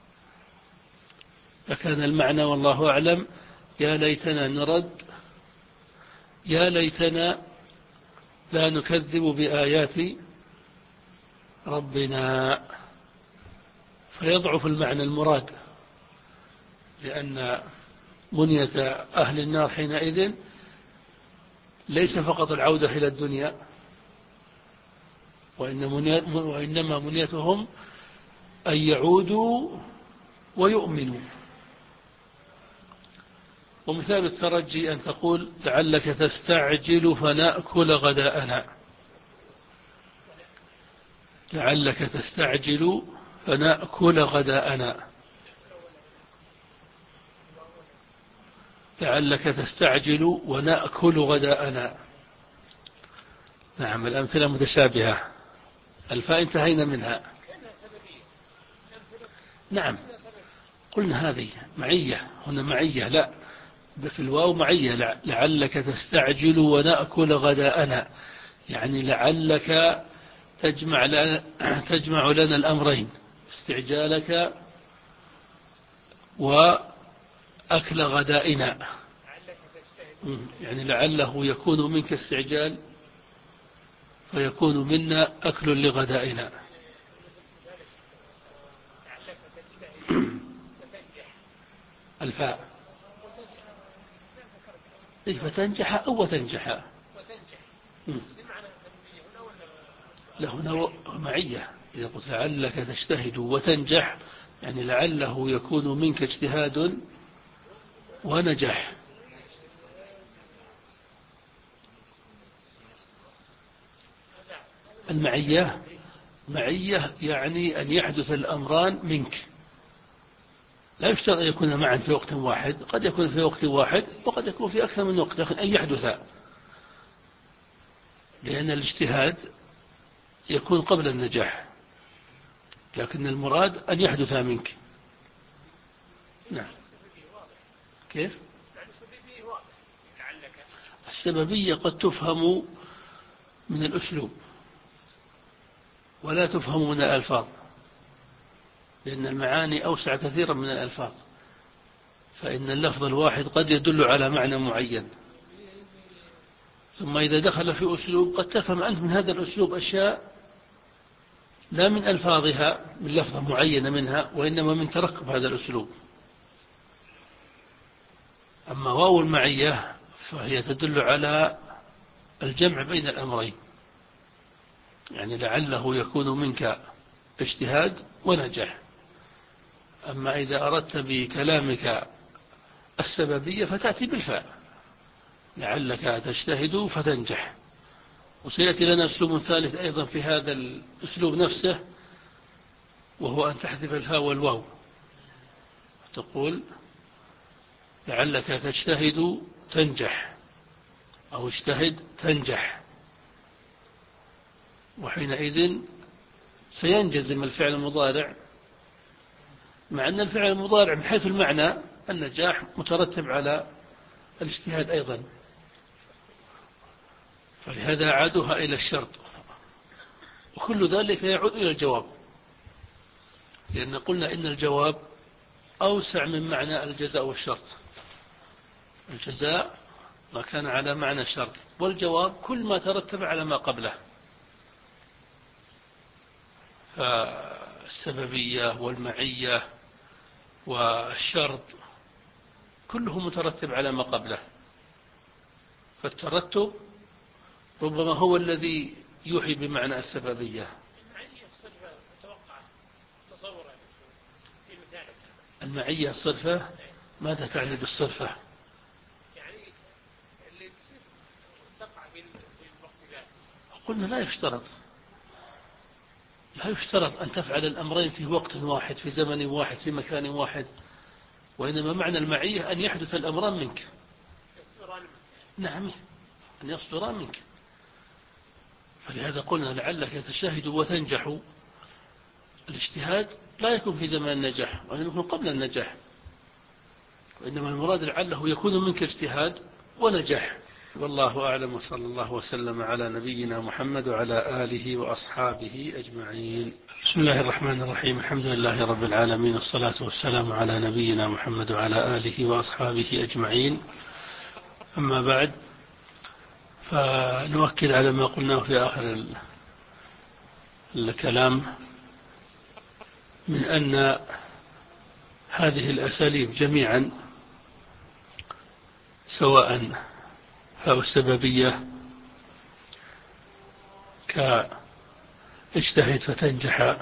لكان المعنى والله أعلم يا ليتنا نرد يا ليتنا لا نكذب بآيات ربنا، فيضعف المعنى المراد، لأن منية أهل النار حينئذ ليس فقط العودة إلى الدنيا، وإنما منيتهم أن يعودوا ويؤمنوا. ومثال الترجي أن تقول لعلك تستعجل فنأكل غداءنا، لعلك تستعجل فنأكل غداءنا، لعلك تستعجل ونأكل غداءنا. نعم، الأمثلة متشابهة، الفاء انتهينا منها. نعم قلنا هذه معية، هنا معية، لا في الواو معية، لعلك تستعجل ونأكل غداءنا، يعني لعلك تجمع لنا, تجمع لنا الأمرين، استعجالك وأكل غدائنا، يعني لعله يكون منك استعجال فيكون منا أكل لغدائنا. الفاء فتنجح أو وتنجح، له هنا معية. إذا قلت لعلك تجتهد وتنجح يعني لعله يكون منك اجتهاد ونجح. المعية معية يعني أن يحدث الأمران منك، لا يشترط أن يكون معا في وقت واحد، قد يكون في وقت واحد وقد يكون في أكثر من وقت، لكن أن يحدث، لأن الاجتهاد يكون قبل النجاح، لكن المراد أن يحدث منك. نعم. كيف؟ السببية قد تفهم من الأسلوب ولا تفهم من الألفاظ، لأن المعاني أوسع كثيرا من الألفاظ، فإن اللفظ الواحد قد يدل على معنى معين، ثم إذا دخل في أسلوب قد تفهم أنت من هذا الأسلوب أشياء لا من ألفاظها من لفظة معينة منها، وإنما من تركب هذا الأسلوب. أما واو المعية فهي تدل على الجمع بين الأمرين، يعني لعله يكون منك اجتهاد ونجاح. أما إذا أردت بكلامك السببية فتأتي بالفاء، لعلك تجتهد فتنجح. وسيأتي لنا أسلوب ثالث أيضا في هذا الأسلوب نفسه، وهو أن تحذف الفاء والواو، تقول لعلك تجتهد تنجح أو اجتهد تنجح، وحينئذ سينجزم الفعل المضارع، مع أن الفعل المضارع من حيث المعنى النجاح مترتب على الاجتهاد أيضا، فلهذا عادوها إلى الشرط، وكل ذلك يعود إلى الجواب، لأن قلنا إن الجواب أوسع من معنى الجزاء والشرط. الجزاء ما كان على معنى الشرط، والجواب كل ما ترتب على ما قبله، فالسببية والمعية والشرط كله مترتب على ما قبله، فالترتب ربما هو الذي يوحي بمعنى السببية. المعية الصرفة، ماذا تعني بالصرفة؟ يعني اللي تصير تقع بين الوقت ذاته. قلنا لا يشترط، لا يشترط أن تفعل الأمرين في وقت واحد، في زمن واحد، في مكان واحد، وإنما معنى المعية أن يحدث الأمران منك. يصدران منك. نعم، أن يصدران منك. فلهذا قلنا لعلك تجتهد وتنجح. الاجتهاد لا يكون في زمن النجاح، وإنما يكون قبل النجاح، وإنما المراد لعله يكون منك اجتهاد ونجاح. والله أعلم، وصلى الله وسلم على نبينا محمد وعلى آله وأصحابه أجمعين. بسم الله الرحمن الرحيم، الحمد لله رب العالمين، والصلاة والسلام على نبينا محمد وعلى آله وأصحابه أجمعين. أما بعد، فنؤكد على ما قلناه في آخر الكلام من أن هذه الأساليب جميعا، سواء فاء السببية كاجتهد فتنجح،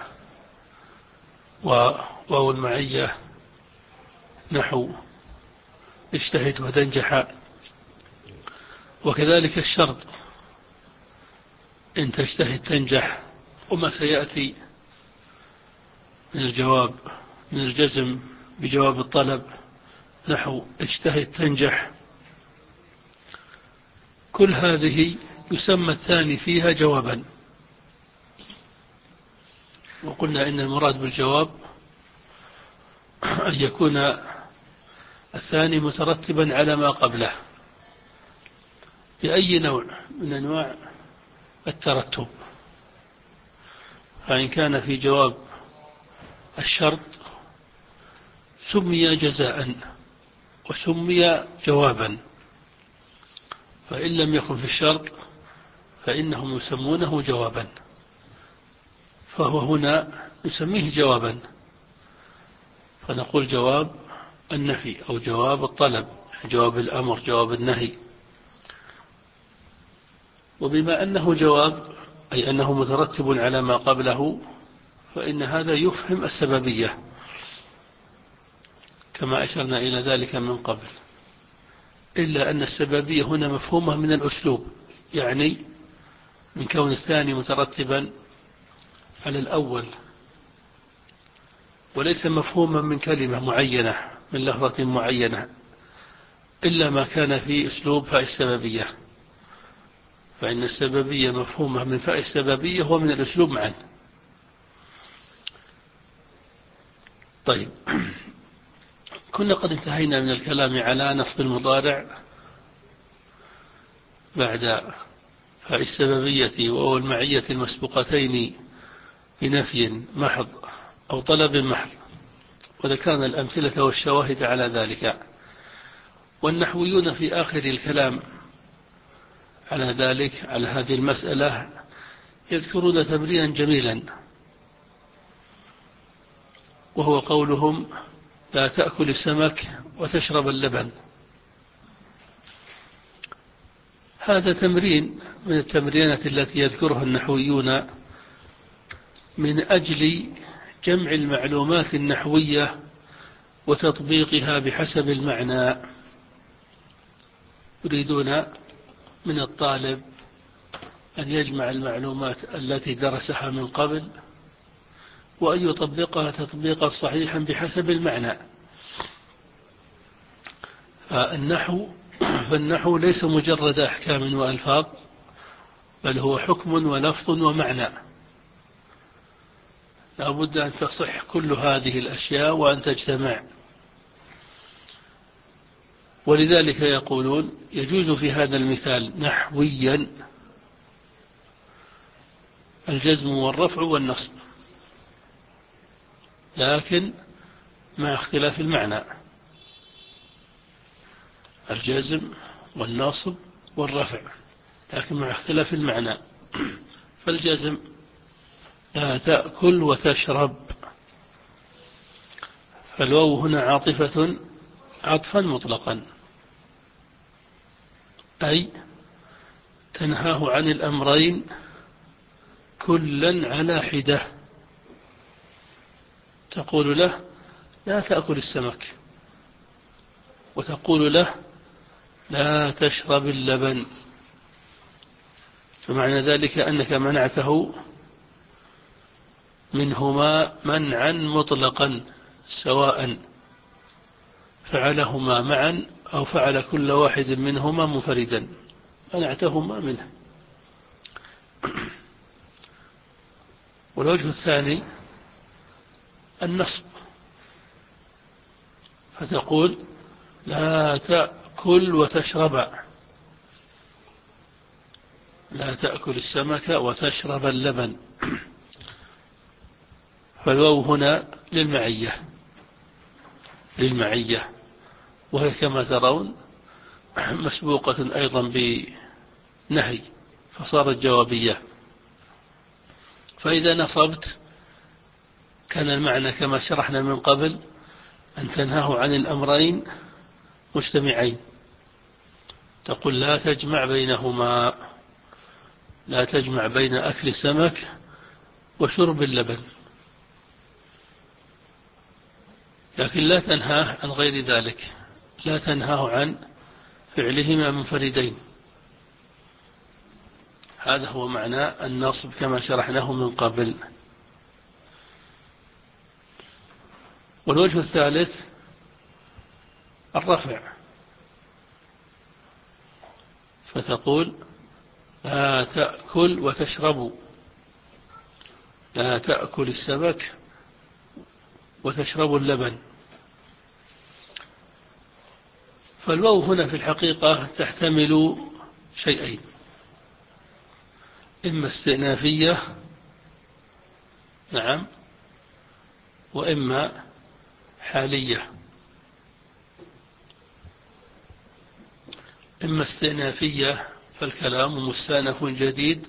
وواو المعية نحو اجتهد وتنجح، وكذلك الشرط إن تجتهد تنجح، وما سيأتي من الجواب من الجزم بجواب الطلب نحو اجتهد تنجح، كل هذه يسمى الثاني فيها جوابا. وقلنا إن المراد بالجواب أن يكون الثاني مترتبا على ما قبله بأي نوع من أنواع الترتب. فإن كان في جواب الشرط سمي جزاء وسمي جوابا، فإن لم يكن في الشرط فإنهم يسمونه جوابا، فهو هنا نسميه جوابا، فنقول جواب النفي أو جواب الطلب، جواب الأمر، جواب النهي. وبما أنه جواب أي أنه مترتب على ما قبله، فإن هذا يفهم السببية كما أشرنا إلى ذلك من قبل، إلا أن السببية هنا مفهومة من الأسلوب، يعني من كون الثاني مترتبا على الأول، وليس مفهوما من كلمة معينة من لفظة معينة، إلا ما كان في أسلوب فاء السببية، فإن السببية مفهومة من فاء السببية ومن الأسلوب معا. طيب، كنا قد انتهينا من الكلام على نصب المضارع بعد فاء السببية وهو المعية المسبوقتين بنفي محض أو طلب محض، وذكرنا الأمثلة والشواهد على ذلك. والنحويون في آخر الكلام على ذلك، على هذه المسألة، يذكرون تمرينا جميلا، وهو قولهم لا تأكل السمك وتشرب اللبن. هذا تمرين من التمرينات التي يذكرها النحويون من أجل جمع المعلومات النحوية وتطبيقها بحسب المعنى. يريدون من الطالب أن يجمع المعلومات التي درسها من قبل وأن يطبقها تطبيقا صحيحا بحسب المعنى. فالنحو فالنحو ليس مجرد أحكام وألفاظ، بل هو حكم ولفظ ومعنى، لا بد أن تصح كل هذه الأشياء وأن تجتمع. ولذلك يقولون يجوز في هذا المثال نحويا الجزم والرفع والنصب، لكن مع اختلاف المعنى، الجزم والنصب والرفع، لكن مع اختلاف المعنى. فالجزم لا تأكل وتشرب، فالواو هنا عاطفة عطفا مطلقا، أي تنهاه عن الأمرين كلا على حدة، تقول له لا تأكل السمك، وتقول له لا تشرب اللبن، فمعنى ذلك أنك منعته منهما منعا مطلقا، سواء فعلهما معا أو فعل كل واحد منهما منفردا، منعتهما منه. والوجه الثاني النصب، فتقول لا تأكل وتشرب، لا تأكل السمك وتشرب اللبن، فالواو هنا للمعية للمعية وهي كما ترون مسبوقة أيضا بنهي، فصارت جوابية. فإذا نصبت كان المعنى كما شرحنا من قبل أن تنهاه عن الأمرين مجتمعين، تقول لا تجمع بينهما، لا تجمع بين أكل السمك وشرب اللبن، لكن لا تنهاه عن غير ذلك، لا تنهاه عن فعلهما منفردين. هذا هو معنى النصب كما شرحناه من قبل. والوجه الثالث الرفع، فتقول لا تأكل وتشرب، لا تأكل السمك وتشرب اللبن. فالواو هنا في الحقيقة تحتمل شيئين، إما استئنافية نعم، وإما حالية. إما استئنافية فالكلام مستأنف جديد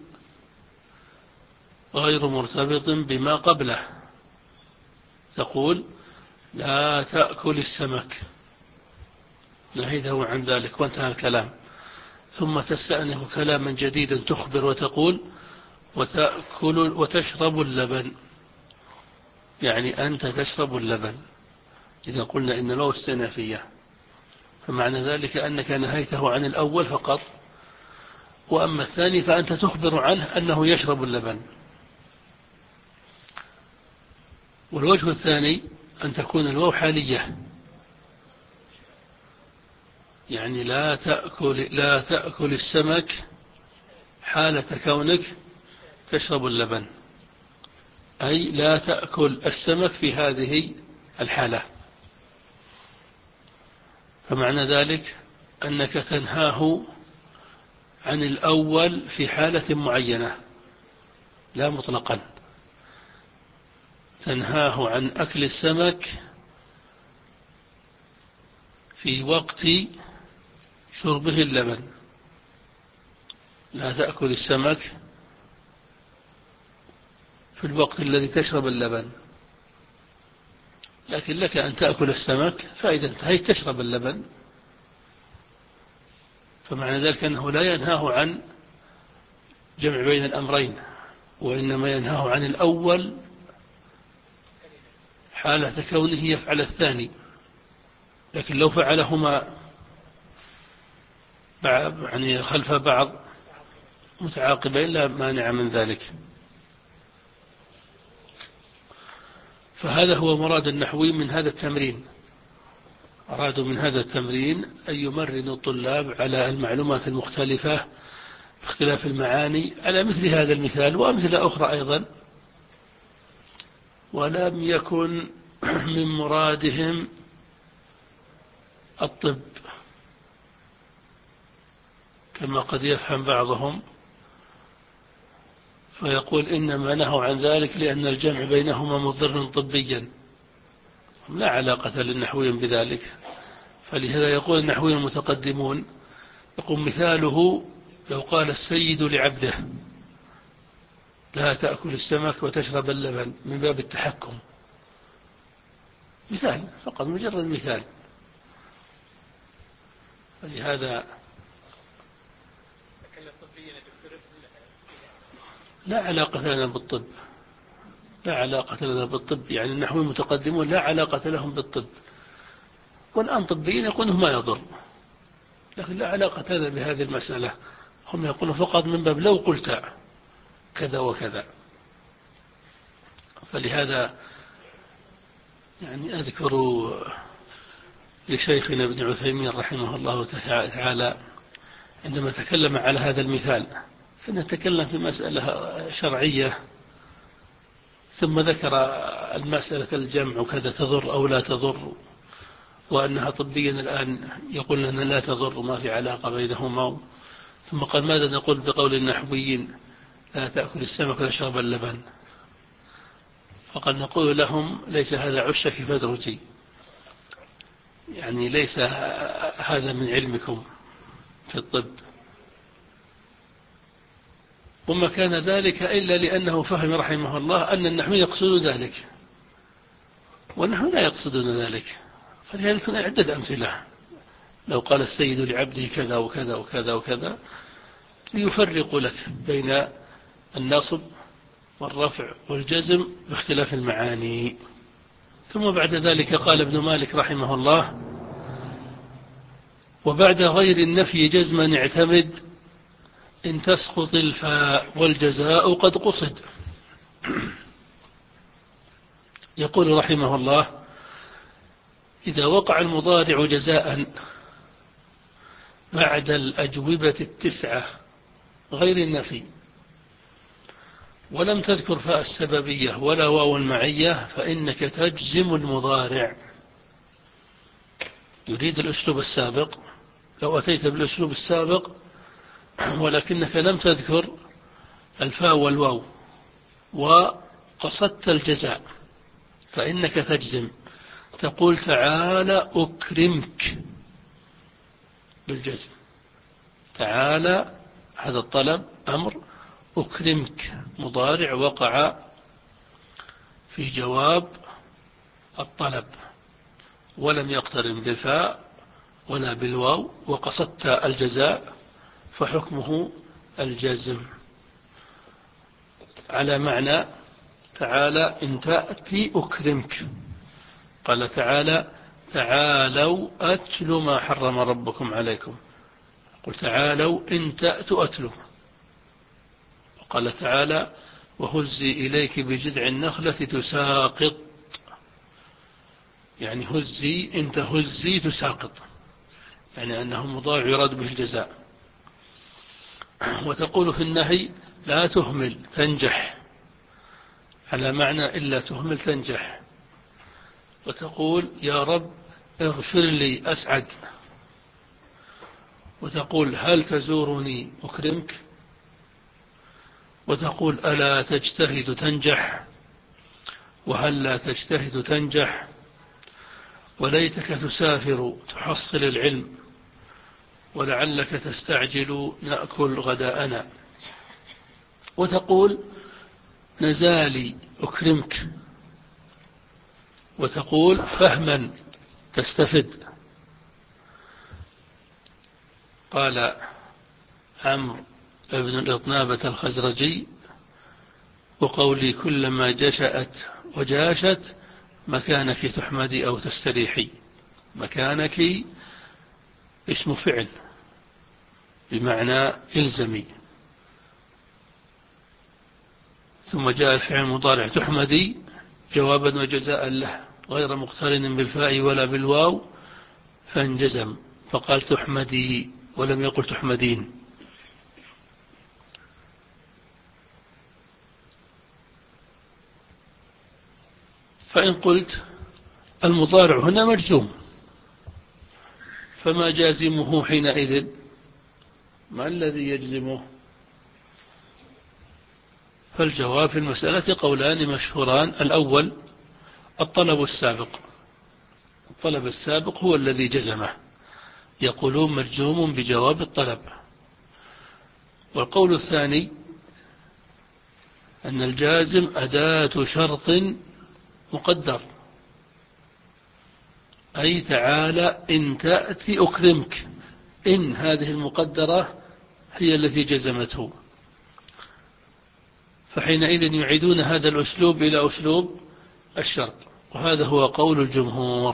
غير مرتبط بما قبله، تقول لا تأكل السمك، نهيته عن ذلك وانتهى الكلام، ثم تستأنف كلاما جديدا تخبر وتقول وتأكل وتشرب اللبن، يعني أنت تشرب اللبن. إذا قلنا إن الواو استئنافية فمعنى ذلك أنك نهيته عن الأول فقط، وأما الثاني فأنت تخبر عنه أنه يشرب اللبن. والوجه الثاني أن تكون الواو حالية، يعني لا تأكل, لا تأكل السمك حالة كونك تشرب اللبن، أي لا تأكل السمك في هذه الحالة. فمعنى ذلك أنك تنهاه عن الأول في حالة معينة لا مطلقا، تنهاه عن أكل السمك في وقت شربه اللبن، لا تأكل السمك في الوقت الذي تشرب اللبن، لكن لك أن تأكل السمك فإذا انتهيت تشرب اللبن. فمعنى ذلك أنه لا ينهاه عن جمع بين الأمرين، وإنما ينهاه عن الأول حالة كونه يفعل الثاني، لكن لو فعلهما يعني خلف بعض متعاقبين لا مانع من ذلك. فهذا هو مراد النحوي من هذا التمرين، أرادوا من هذا التمرين أن يمرنوا الطلاب على المعلومات المختلفة باختلاف المعاني على مثل هذا المثال وأمثلة أخرى أيضا، ولم يكن من مرادهم الطب كما قد يفهم بعضهم فيقول إنما نهوا عن ذلك لأن الجمع بينهما مضر طبيا، لا علاقة للنحويين بذلك. فلهذا يقول النحويين المتقدمون يقول مثاله لو قال السيد لعبده لا تأكل السمك وتشرب اللبن من باب التحكم، مثال فقط مجرد مثال. فلهذا لا علاقة لنا بالطب، لا علاقة لنا بالطب، يعني النحويين المتقدمون لا علاقة لهم بالطب، والآن طبيين يقولون ما يضر، لكن لا علاقة لنا بهذه المسألة. هم يقولون فقط من باب لو قلت كذا وكذا. فلهذا يعني أذكر لشيخنا ابن عثيمين رحمه الله تعالى عندما تكلم على هذا المثال، فنتكلم في مسألة شرعية ثم ذكر المسألة الجمع وكذا تضر أو لا تضر، وأنها طبيا الآن يقول لنا لا تضر وما في علاقة بينهما. ثم قال ماذا نقول بقول النحويين لا تأكل السمك وتشرب اللبن؟ فقد نقول لهم ليس هذا عشك فادرجي، يعني ليس هذا من علمكم في الطب، وما كان ذلك إلا لأنه فهم رحمه الله أن النحو يقصد ذلك، والنحو لا يقصدون ذلك. فلهذا يكون عدة أمثلة، لو قال السيد لعبده كذا وكذا وكذا وكذا ليفرق لك بين النصب والرفع والجزم باختلاف المعاني. ثم بعد ذلك قال ابن مالك رحمه الله: وبعد غير النفي جزما اعتمد إن تسقط الفاء والجزاء قد قصد. يقول رحمه الله: إذا وقع المضارع جزاء بعد الأجوبة التسعة غير النفي ولم تذكر فاء السببية ولا واو المعية فإنك تجزم المضارع. يريد الأسلوب السابق، لو أتيت بالأسلوب السابق ولكنك لم تذكر الفاء والواو وقصدت الجزاء فإنك تجزم، تقول تعالى أكرمك بالجزم. تعالى هذا الطلب أمر، أكرمك مضارع وقع في جواب الطلب ولم يقترن بالفاء ولا بالواو وقصدت الجزاء فحكمه الجزم، على معنى تعالى إن تأتي أكرمك. قال تعالى: تعالوا أتل ما حرم ربكم عليكم. قل تعالوا إن تأتوا أتلوا. وقال تعالى: وهزي إليك بجذع النخلة تساقط، يعني هزي انت هزي تساقط، يعني أنه مضارع يراد به الجزاء. وتقول في النهي: لا تهمل تنجح، على معنى إلا تهمل تنجح. وتقول: يا رب اغفر لي أسعد. وتقول: هل تزورني أكرمك. وتقول: ألا تجتهد تنجح، وهل لا تجتهد تنجح، وليتك تسافر تحصل العلم، ولعلك تستعجل نأكل غداءنا. وتقول: نزالي أكرمك. وتقول: فهما تستفد. قال عمرو بن الإطنابة الخزرجي: وقولي كلما جشأت وجاشت مكانك تحمدي أو تستريحي. مكانك اسم فعل بمعنى إلزمي، ثم جاء الفعل المضارع تحمدي جوابا وجزاء له غير مقترن بالفاء ولا بالواو فانجزم، فقال تحمدي ولم يقل تحمدين. فإن قلت المضارع هنا مجزوم فما جازمه حينئذ؟ ما الذي يجزمه؟ فالجواب في المسألة قولان مشهوران: الأول الطلب السابق، الطلب السابق هو الذي جزمه، يقولون مجزوم بجواب الطلب. والقول الثاني أن الجازم أداة شرط مقدر، أي تعالى إن تأتي أكرمك، إن هذه المقدرة هي التي جزمته. فحينئذ يعيدون هذا الأسلوب إلى أسلوب الشرط، وهذا هو قول الجمهور.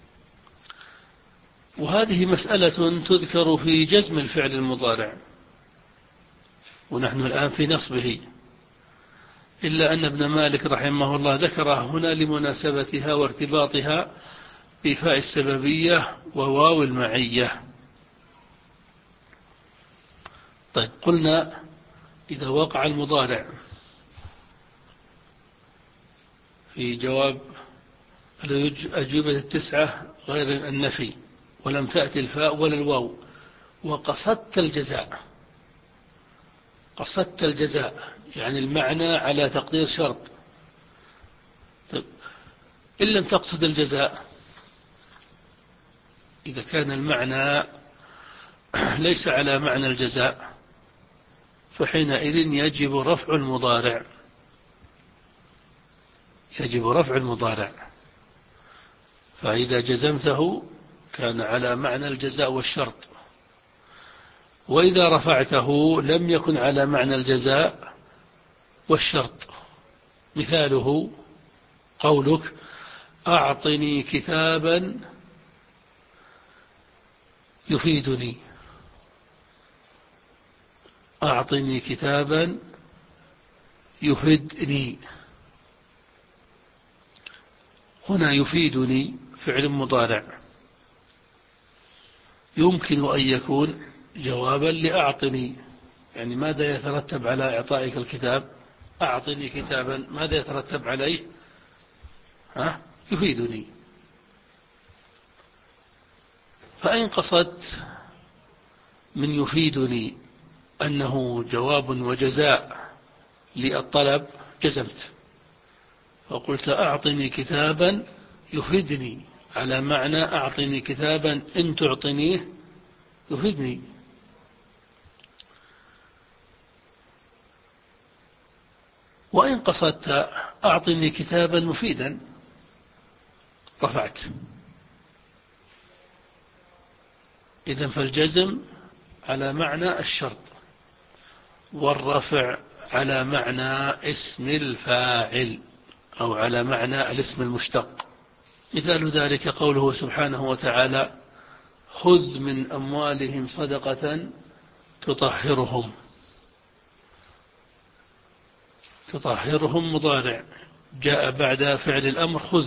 وهذه مسألة تذكر في جزم الفعل المضارع، ونحن الآن في نصبه، إلا أن ابن مالك رحمه الله ذكرها هنا لمناسبتها وارتباطها بفاء السببية وواو المعية. طيب، قلنا إذا وقع المضارع في جواب الأجوبة التسعة غير النفي ولم تأتي الفاء ولا الواو وقصدت الجزاء، قصدت الجزاء يعني المعنى على تقدير شرط. طيب، إن لم تقصد الجزاء، إذا كان المعنى ليس على معنى الجزاء، فحينئذ يجب رفع المضارع، يجب رفع المضارع. فإذا جزمته كان على معنى الجزاء والشرط، وإذا رفعته لم يكن على معنى الجزاء والشرط. مثاله قولك أعطني كتابا يفيدني، أعطني كتابا يفيدني. هنا يفيدني فعل مضارع يمكن أن يكون جوابا لأعطني، يعني ماذا يترتب على إعطائك الكتاب؟ أعطني كتابا، ماذا يترتب عليه؟ ها؟ يفيدني. فإن قصدت من يفيدني أنه جواب وجزاء للطلب جزمت، فقلت أعطني كتابا يفيدني على معنى أعطني كتابا إن تعطنيه يفيدني. وإن قصدت أعطني كتابا مفيدا رفعت. إذن فالجزم على معنى الشرط، والرفع على معنى اسم الفاعل أو على معنى الاسم المشتق. مثال ذلك قوله سبحانه وتعالى خذ من أموالهم صدقة تطهرهم. تطهرهم مضارع جاء بعد فعل الأمر خذ،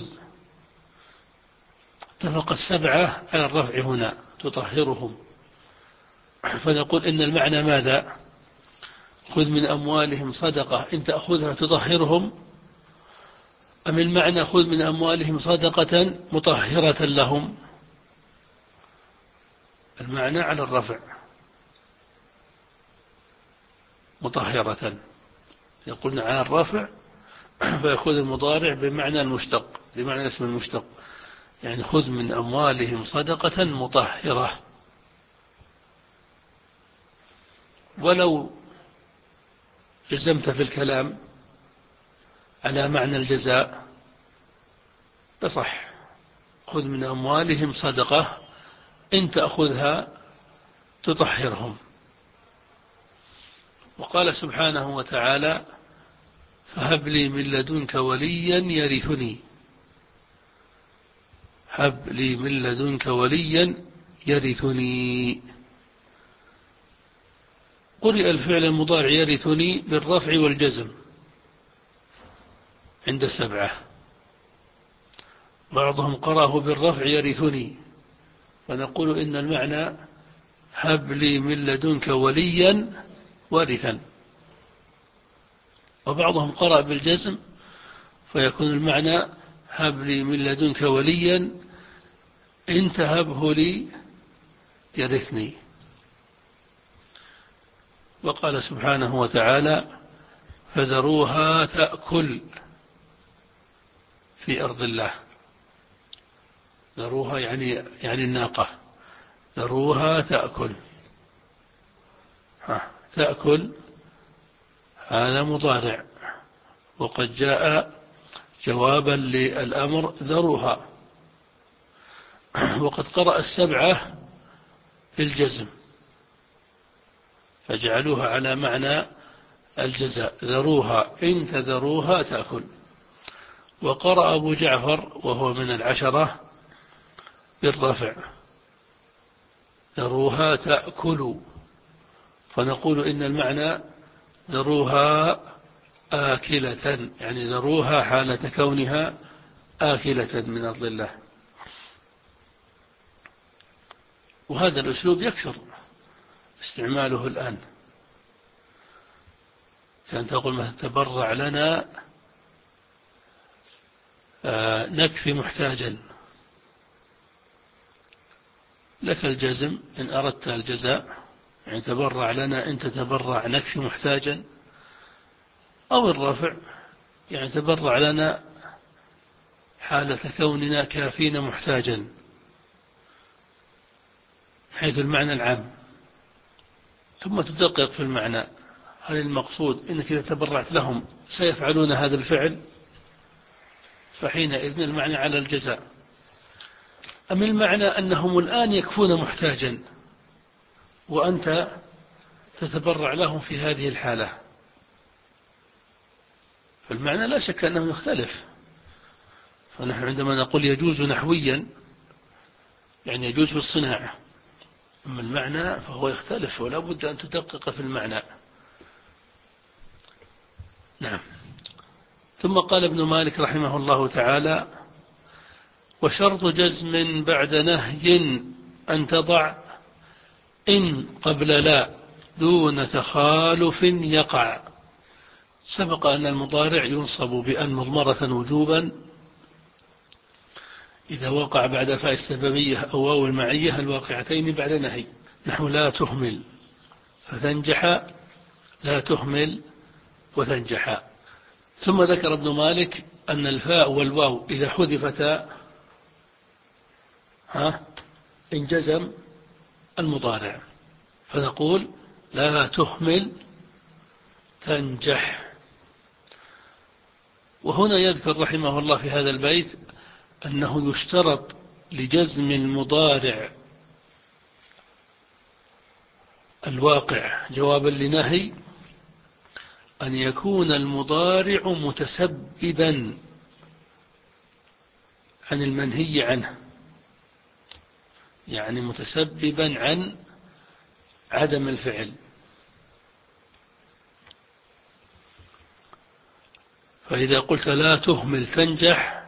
اتفق السبعة على الرفع هنا تطهرهم، فنقول إن المعنى ماذا؟ خذ من أموالهم صدقة إن تأخذها تطهرهم، أم المعنى خذ من أموالهم صدقة مطهرة لهم؟ المعنى على الرفع مطهرة، يقولون على الرفع فيأخذ المضارع بمعنى المشتق، بمعنى الاسم المشتق، يعني خذ من أموالهم صدقة مطهرة. ولو جزمت في الكلام على معنى الجزاء لصح، خذ من أموالهم صدقة إن تأخذها تطهرهم. وقال سبحانه وتعالى فهب لي من لدنك وليا يرثني، هب لي من لدنك وليا يرثني. قرئ الفعل المضارع يرثني بالرفع والجزم عند السبعة، بعضهم قرأه بالرفع يرثني، فنقول إن المعنى هب لي من لدنك وليا وارثا. وبعضهم قرأ بالجزم فيكون المعنى هب لي من لدنك وليا إن تهبه لي يرثني. وقال سبحانه وتعالى فذروها تأكل في أرض الله. ذروها يعني يعني الناقة، ذروها تأكل، ها تأكل هذا مضارع، وقد جاء جوابا للأمر ذروها. وقد قرأ السبعة بالجزم فجعلوها على معنى الجزاء، ذروها إن تذروها تأكل. وقرأ أبو جعفر وهو من العشرة بالرفع، ذروها تأكل، فنقول إن المعنى ذروها آكلة، يعني ذروها حالة كونها آكلة من أرض الله. وهذا الأسلوب يكثر استعماله الآن، كان تقول مثلا تبرع لنا نكفي محتاجا، لك الجزم إن أردت الجزاء، يعني تبرع لنا إن تتبرع نكفي محتاجا، أو الرفع يعني تبرع لنا حالة كوننا كافين محتاجا، حيث المعنى العام. ثم تدقق في المعنى، هل المقصود إنك إذا تبرعت لهم سيفعلون هذا الفعل، فحينئذ المعنى على الجزاء. أم المعنى أنهم الآن يكفون محتاجا وأنت تتبرع لهم في هذه الحالة، فالمعنى لا شك أنه يختلف. فنحن عندما نقول يجوز نحويا يعني يجوز في الصناعة، أما المعنى فهو يختلف، ولا بد أن تدقق في المعنى. نعم. ثم قال ابن مالك رحمه الله تعالى: وشرط جزم بعد نهي أن تضع إن قبل لا دون تخالف يقع. سبق أن المضارع ينصب بأن مضمرة وجوبا إذا وقع بعد فاء السببية أو واو المعية الواقعتين بعد نهي، نحو لا تهمل فتنجح، لا تهمل وتنجح. ثم ذكر ابن مالك أن الفاء والواو إذا حذفتا ها انجزم المضارع، فنقول لا تهمل تنجح. وهنا يذكر رحمه الله في هذا البيت أنه يشترط لجزم المضارع الواقع جوابا لنهي أن يكون المضارع متسببا عن المنهي عنه، يعني متسببا عن عدم الفعل. فإذا قلت لا تهمل تنجح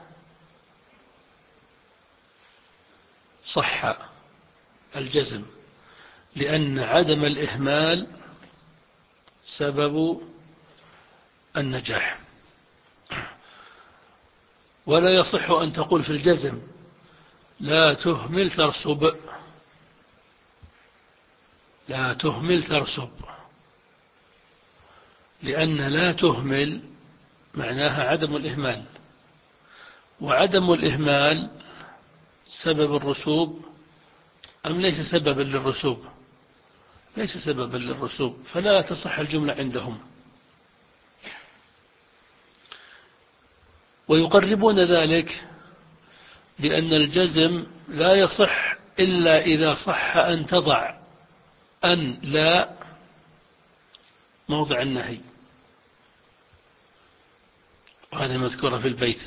صح الجزم، لأن عدم الإهمال سبب النجاح. ولا يصح أن تقول في الجزم لا تهمل ترسب، لا تهمل ترسب، لأن لا تهمل معناها عدم الإهمال، وعدم الإهمال سبب الرسوب أم ليس سببا للرسوب؟ ليس سببا للرسوب، فلا تصح الجملة عندهم. ويقربون ذلك بأن الجزم لا يصح إلا إذا صح أن تضع أن لا موضع النهي، وهذا مذكور في البيت.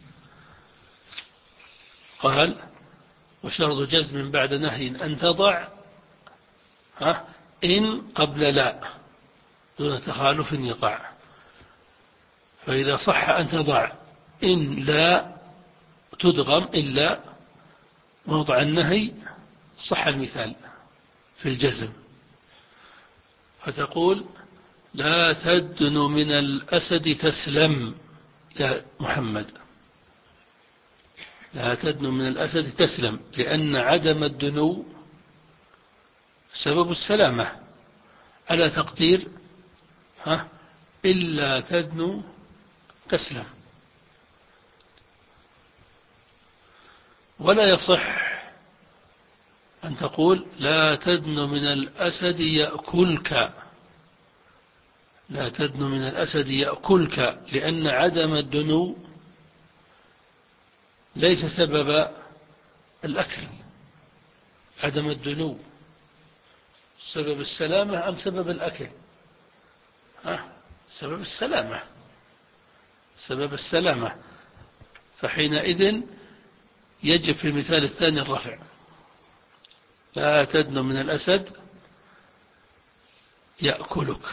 قال: وشرط جزم بعد نهي أن تضع ها إن قبل لا دون تخالف يقع. فإذا صح أن تضع إن لا تدغم إلا موضع النهي صح المثال في الجزم، فتقول لا تدن من الأسد تسلم يا محمد، لا تدن من الأسد تسلم، لأن عدم الدنو سبب السلامة، على تقدير ها إلا تدنو تسلم. ولا يصح أن تقول لا تدن من الأسد يأكلك، لا تدن من الأسد يأكلك، لأن عدم الدنو ليس سبب الأكل، عدم الدنو سبب السلامة أم سبب الأكل؟ ها؟ سبب السلامة، سبب السلامة، فحينئذ يجب في المثال الثاني الرفع. لا تدن من الأسد يأكلك،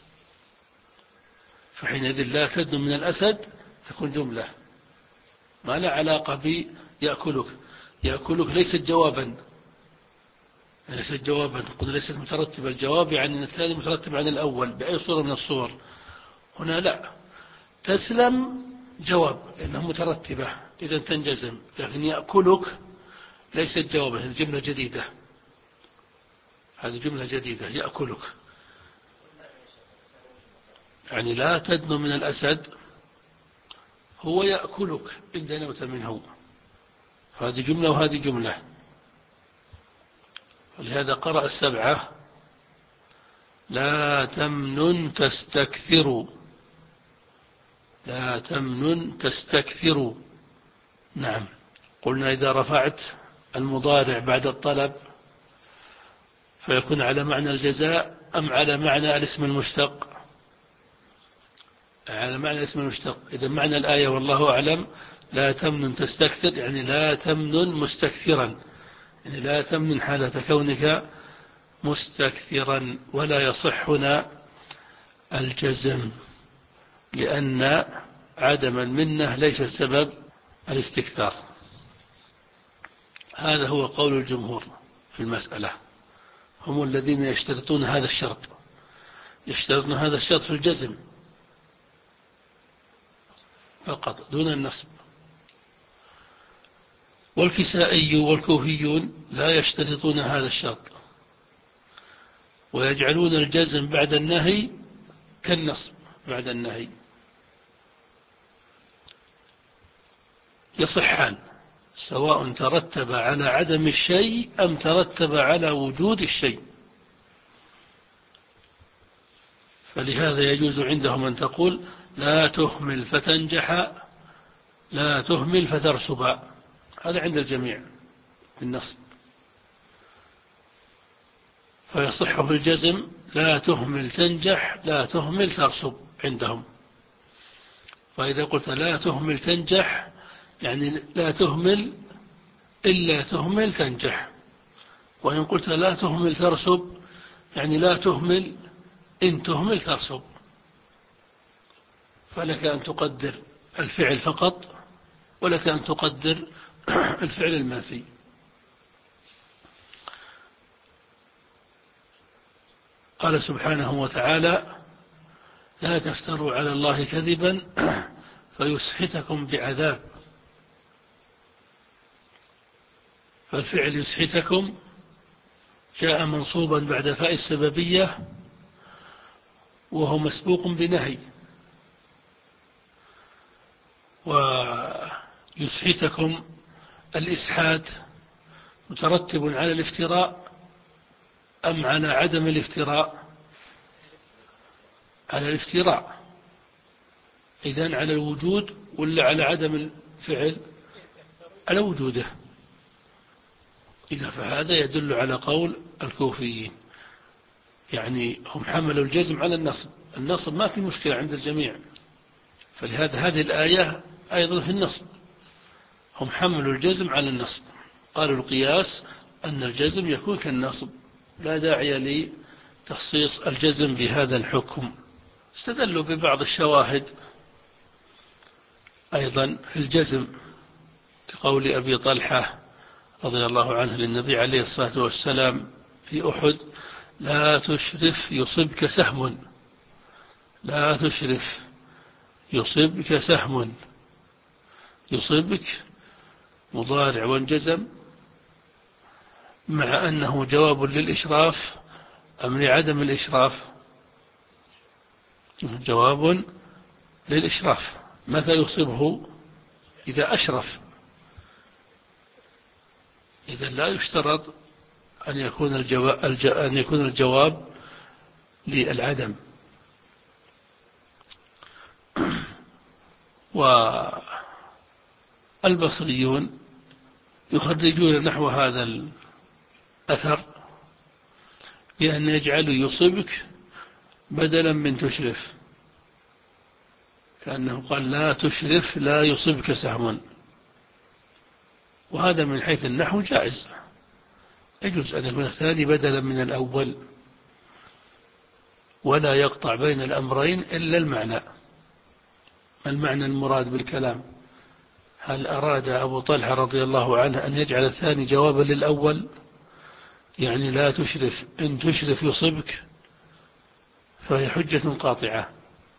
فحينئذ لا تدن من الأسد تكون جملة ما لا علاقة بيأكلك. يأكلك ليست جوابا، ليست جوابا، قلنا ليست مترتبة. الجواب يعني أن الثاني مترتب عن الأول بأي صورة من الصور. هنا لا، تسلم جواب لأنها مترتبة إذا تنجزم، لكن يأكلك ليست جوابا، هذه جملة جديدة، هذه جملة جديدة. يأكلك يعني لا تدن من الأسد هو يأكلك إن دنوت منه، هذه جملة وهذه جملة. ولهذا قرأ السبعة لا تمنن تستكثر، لا تمنن تستكثر. نعم، قلنا إذا رفعت المضارع بعد الطلب فيكون على معنى الجزاء أم على معنى الاسم المشتق؟ على معنى الاسم المشتق. إذا معنى الآية والله أعلم لا تمنن تستكثر يعني لا تمنن مستكثرا، يعني لا تمنن حالة كونك مستكثرا. ولا يصح هنا الجزم لأن عدم المنة ليس سبب الاستكثار. هذا هو قول الجمهور في المسألة، هم الذين يشترطون هذا الشرط، يشترطون هذا الشرط في الجزم فقط دون النصب. والكسائي والكوفيون لا يشترطون هذا الشرط، ويجعلون الجزم بعد النهي كالنصب بعد النهي، يصحان سواء ترتب على عدم الشيء أم ترتب على وجود الشيء. فلهذا يجوز عندهم أن تقول لا تهمل فتنجح، لا تهمل فترسب، هذا عند الجميع بالنصب. فيصح في الجزم لا تهمل تنجح لا تهمل ترسب عندهم. فإذا قلت لا تهمل تنجح يعني لا تهمل إلا تهمل تنجح، وإن قلت لا تهمل ترسب يعني لا تهمل إن تهمل ترسب. فلك أن تقدر الفعل فقط ولك أن تقدر الفعل المنفي. قال سبحانه وتعالى لا تفتروا على الله كذبا فيسحتكم بعذاب. فالفعل يسحتكم جاء منصوبا بعد فاء السببية وهو مسبوق بنهي، ويسحتكم الإسحات مترتب على الافتراء أم على عدم الافتراء؟ على الافتراء. إذن على الوجود ولا على عدم الفعل؟ على وجوده. إذا فهذا يدل على قول الكوفيين، يعني هم حملوا الجزم على النصب، النصب ما في مشكلة عند الجميع. فلهذا هذه الآية أيضا في النصب، هم حملوا الجزم على النصب، قالوا القياس أن الجزم يكون كالنصب، لا داعي لتخصيص الجزم بهذا الحكم. استدلوا ببعض الشواهد أيضا في الجزم كقول أبي طلحة رضي الله عنه للنبي عليه الصلاة والسلام في أحد لا تشرف يصبك سهم، لا تشرف يصبك سهم، يصبك مضارع وانجزم مع أنه جواب للإشراف أم لعدم الإشراف؟ جواب للإشراف. متى يصبه؟ إذا أشرف. إذا لا يشترط أن يكون الجواب, أن يكون الجواب للعدم. والبصريون يخرجون نحو هذا الأثر بأن يجعلوا يصبك بدلا من تشرف، كأنه قال لا تشرف لا يصبك سهم، وهذا من حيث النحو جائز، يجوز أن يكون الثاني بدلا من الأول، ولا يقطع بين الأمرين إلا المعنى. ما المعنى المراد بالكلام؟ هل أراد أبو طلحة رضي الله عنه أن يجعل الثاني جوابا للأول، يعني لا تشرف إن تشرف يصبك، فهي حجة قاطعة،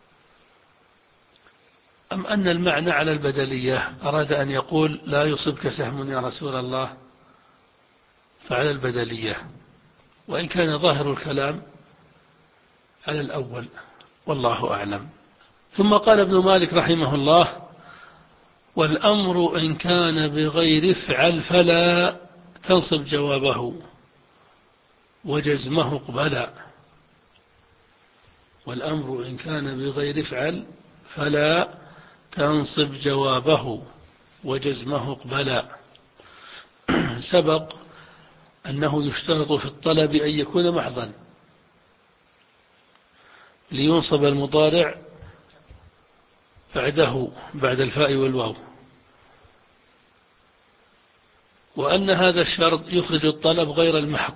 أم أن المعنى على البدلية، أراد أن يقول لا يصبك سهم يا رسول الله، فعلى البدلية، وإن كان ظاهر الكلام على الأول، والله أعلم. ثم قال ابن مالك رحمه الله: والأمر إن كان بغير افعل فلا تنصب جوابه وجزمه اقبلا. والأمر إن كان بغير افعل فلا تنصب جوابه وجزمه اقبلا. سبق أنه يشترط في الطلب أن يكون محضا لينصب المضارع بعده بعد الفاء والواو، وأن هذا الشرط يخرج الطلب غير المحض.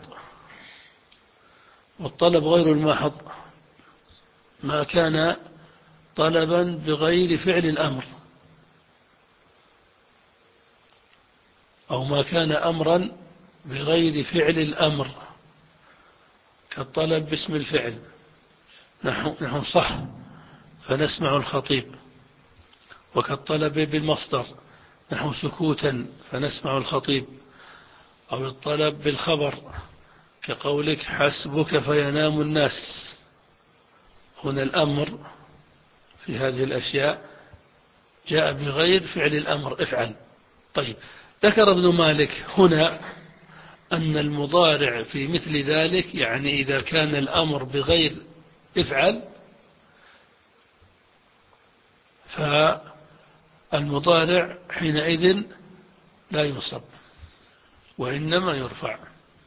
والطلب غير المحض ما كان طلبا بغير فعل الأمر، أو ما كان أمرا بغير فعل الأمر، كالطلب باسم الفعل، نحن, نحن صح فنسمع الخطيب، وكالطلب بالمصدر، نحن سكوتا فنسمع الخطيب، أو الطلب بالخبر كقولك حسبك فينام الناس. هنا الأمر في هذه الأشياء جاء بغير فعل الأمر، افعل. طيب، ذكر ابن مالك هنا أن المضارع في مثل ذلك، يعني إذا كان الأمر بغير افعل، فالمضارع حينئذ لا ينصب وإنما يرفع،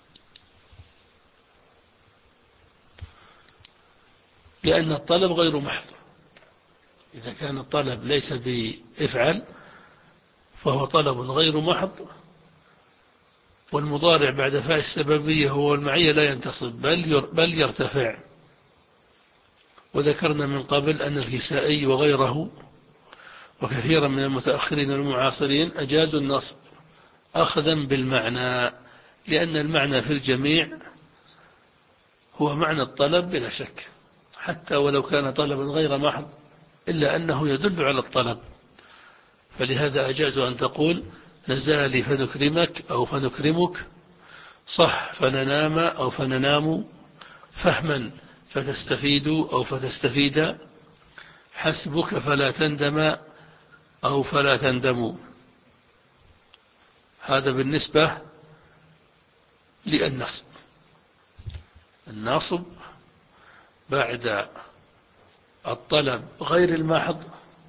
لأن الطلب غير محض. إذا كان الطلب ليس بافعل فهو طلب غير محض، والمضارع بعد فاء السببية هو المعية لا ينتصب بل بل يرتفع. وذكرنا من قبل أن الكسائي وغيره وكثيرا من المتأخرين المعاصرين أجازوا النصب أخذا بالمعنى، لأن المعنى في الجميع هو معنى الطلب بلا شك، حتى ولو كان طلبا غير محض إلا أنه يدل على الطلب. فلهذا أجازوا أن تقول نزالي فنكرمك أو فنكرمك، صح فننام أو فننام، فهما فتستفيد أو فتستفيد، حسبك فلا تندم أو فلا تندم. هذا بالنسبة للنصب. النصب بعد الطلب غير المحض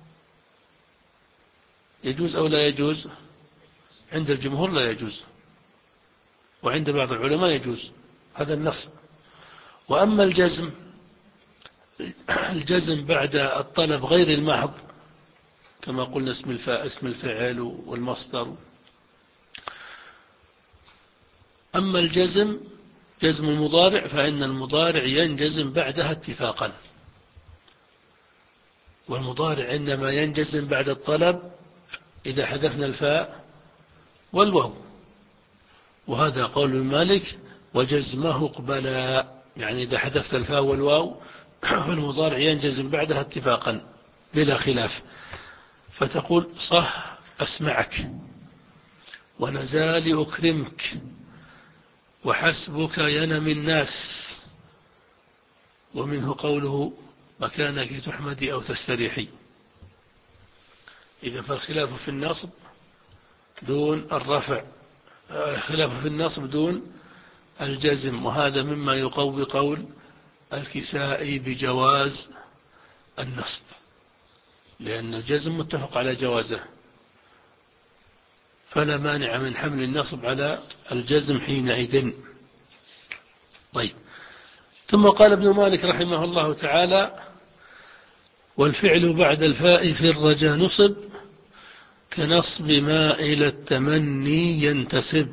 يجوز أو لا يجوز؟ عند الجمهور لا يجوز، وعند بعض العلماء يجوز، هذا النصب. وأما الجزم، الجزم بعد الطلب غير المحض كما قلنا اسم الفاء اسم الفعل والمصدر. أما الجزم جزم المضارع فإن المضارع ينجزم بعدها اتفاقا، والمضارع إنما ينجزم بعد الطلب إذا حذفنا الفاء والواو، وهذا قول مالك وجزمه اقبلا، يعني إذا حذفت الفاء والواو فالمضارع ينجزم بعدها اتفاقا بلا خلاف، فتقول صح أسمعك، ونزال أكرمك، وحسبك ينم الناس، ومنه قوله مكانك تحمدي أو تستريحي. إذا فالخلاف في النصب دون الرفع، الخلاف في النصب دون الجزم، وهذا مما يقوي قول الكسائي بجواز النصب، لأن الجزم متفق على جوازه، فلا مانع من حمل النصب على الجزم حينئذ. طيب، ثم قال ابن مالك رحمه الله تعالى: والفعل بعد الفاء في الرجا نصب كنصب ما إلى التمني ينتسب.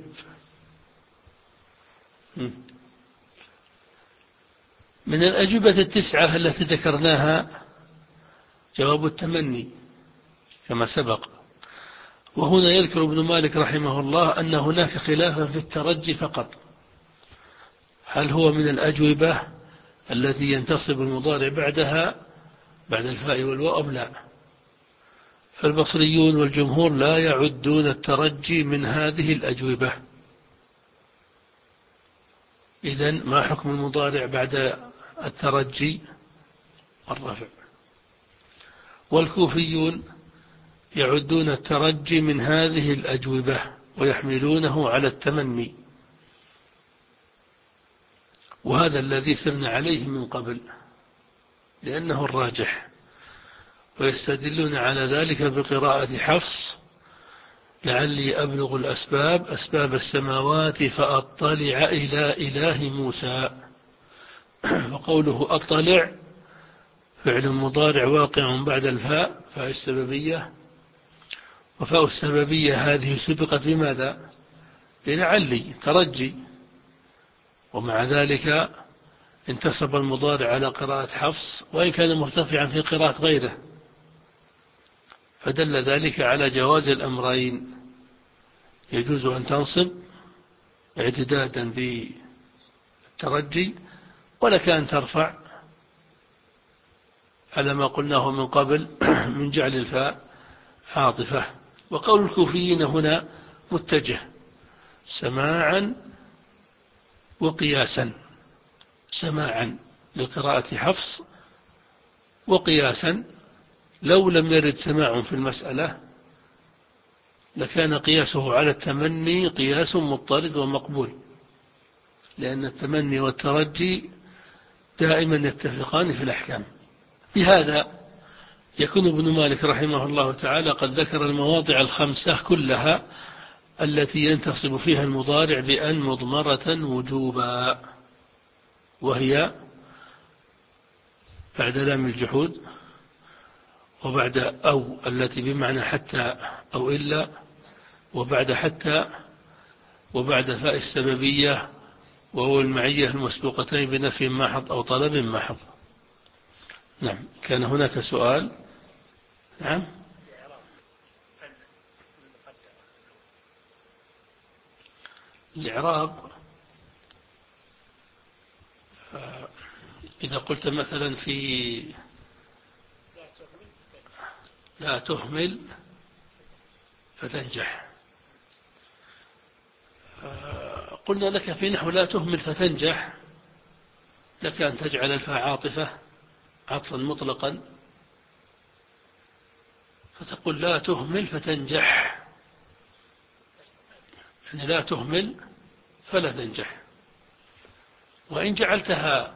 من الأجوبة التسعة التي ذكرناها جواب التمني كما سبق. وهنا يذكر ابن مالك رحمه الله أن هناك خلافا في الترجي فقط، هل هو من الأجوبة التي ينتصب المضارع بعدها بعد الفاء والواو أم لا؟ فالبصريون والجمهور لا يعدون الترجي من هذه الأجوبة. إذن ما حكم المضارع بعد الترجي؟ الرفع. والكوفيون يعدون الترجي من هذه الأجوبة ويحملونه على التمني، وهذا الذي سرنا عليه من قبل لأنه الراجح، ويستدلون على ذلك بقراءة حفص لعلي أبلغ الأسباب أسباب السماوات فأطلع إلى إله موسى. وقوله أطلع فعل مضارع واقع بعد الفاء، فاء السببية، وفاء السببية هذه سبقت بماذا؟ لعلي ترجي، ومع ذلك انتصب المضارع على قراءة حفص وإن كان مرتفعا في قراءة غيره، فدل ذلك على جواز الأمرين، يجوز أن تنصب اعتدادا بالترجي، ولك أن ترفع على ما قلناه من قبل من جعل الفاء عاطفة. وقول الكوفيين هنا متجه سماعا وقياسا، سماعا لقراءة حفص، وقياسا لو لم يرد سماع في المسألة لكان قياسه على التمني قياس مضطرد ومقبول، لأن التمني والترجي دائما يتفقان في الأحكام. بهذا يكون ابن مالك رحمه الله تعالى قد ذكر المواضع الخمسة كلها التي ينتصب فيها المضارع بأن مضمرة وجوبا، وهي بعد لام الجحود، وبعد أو التي بمعنى حتى أو إلا، وبعد حتى، وبعد فاء السببية وهو المعية المسبوقتين بنفي محض أو طلب محض. نعم. كان هناك سؤال. نعم. الإعراب إذا قلت مثلا في لا تهمل فتنجح، قلنا لك في نحو لا تهمل فتنجح لك أن تجعل الفاء عاطفة عطفا مطلقا، فتقول لا تهمل فتنجح، يعني لا تهمل فلا تنجح. وإن جعلتها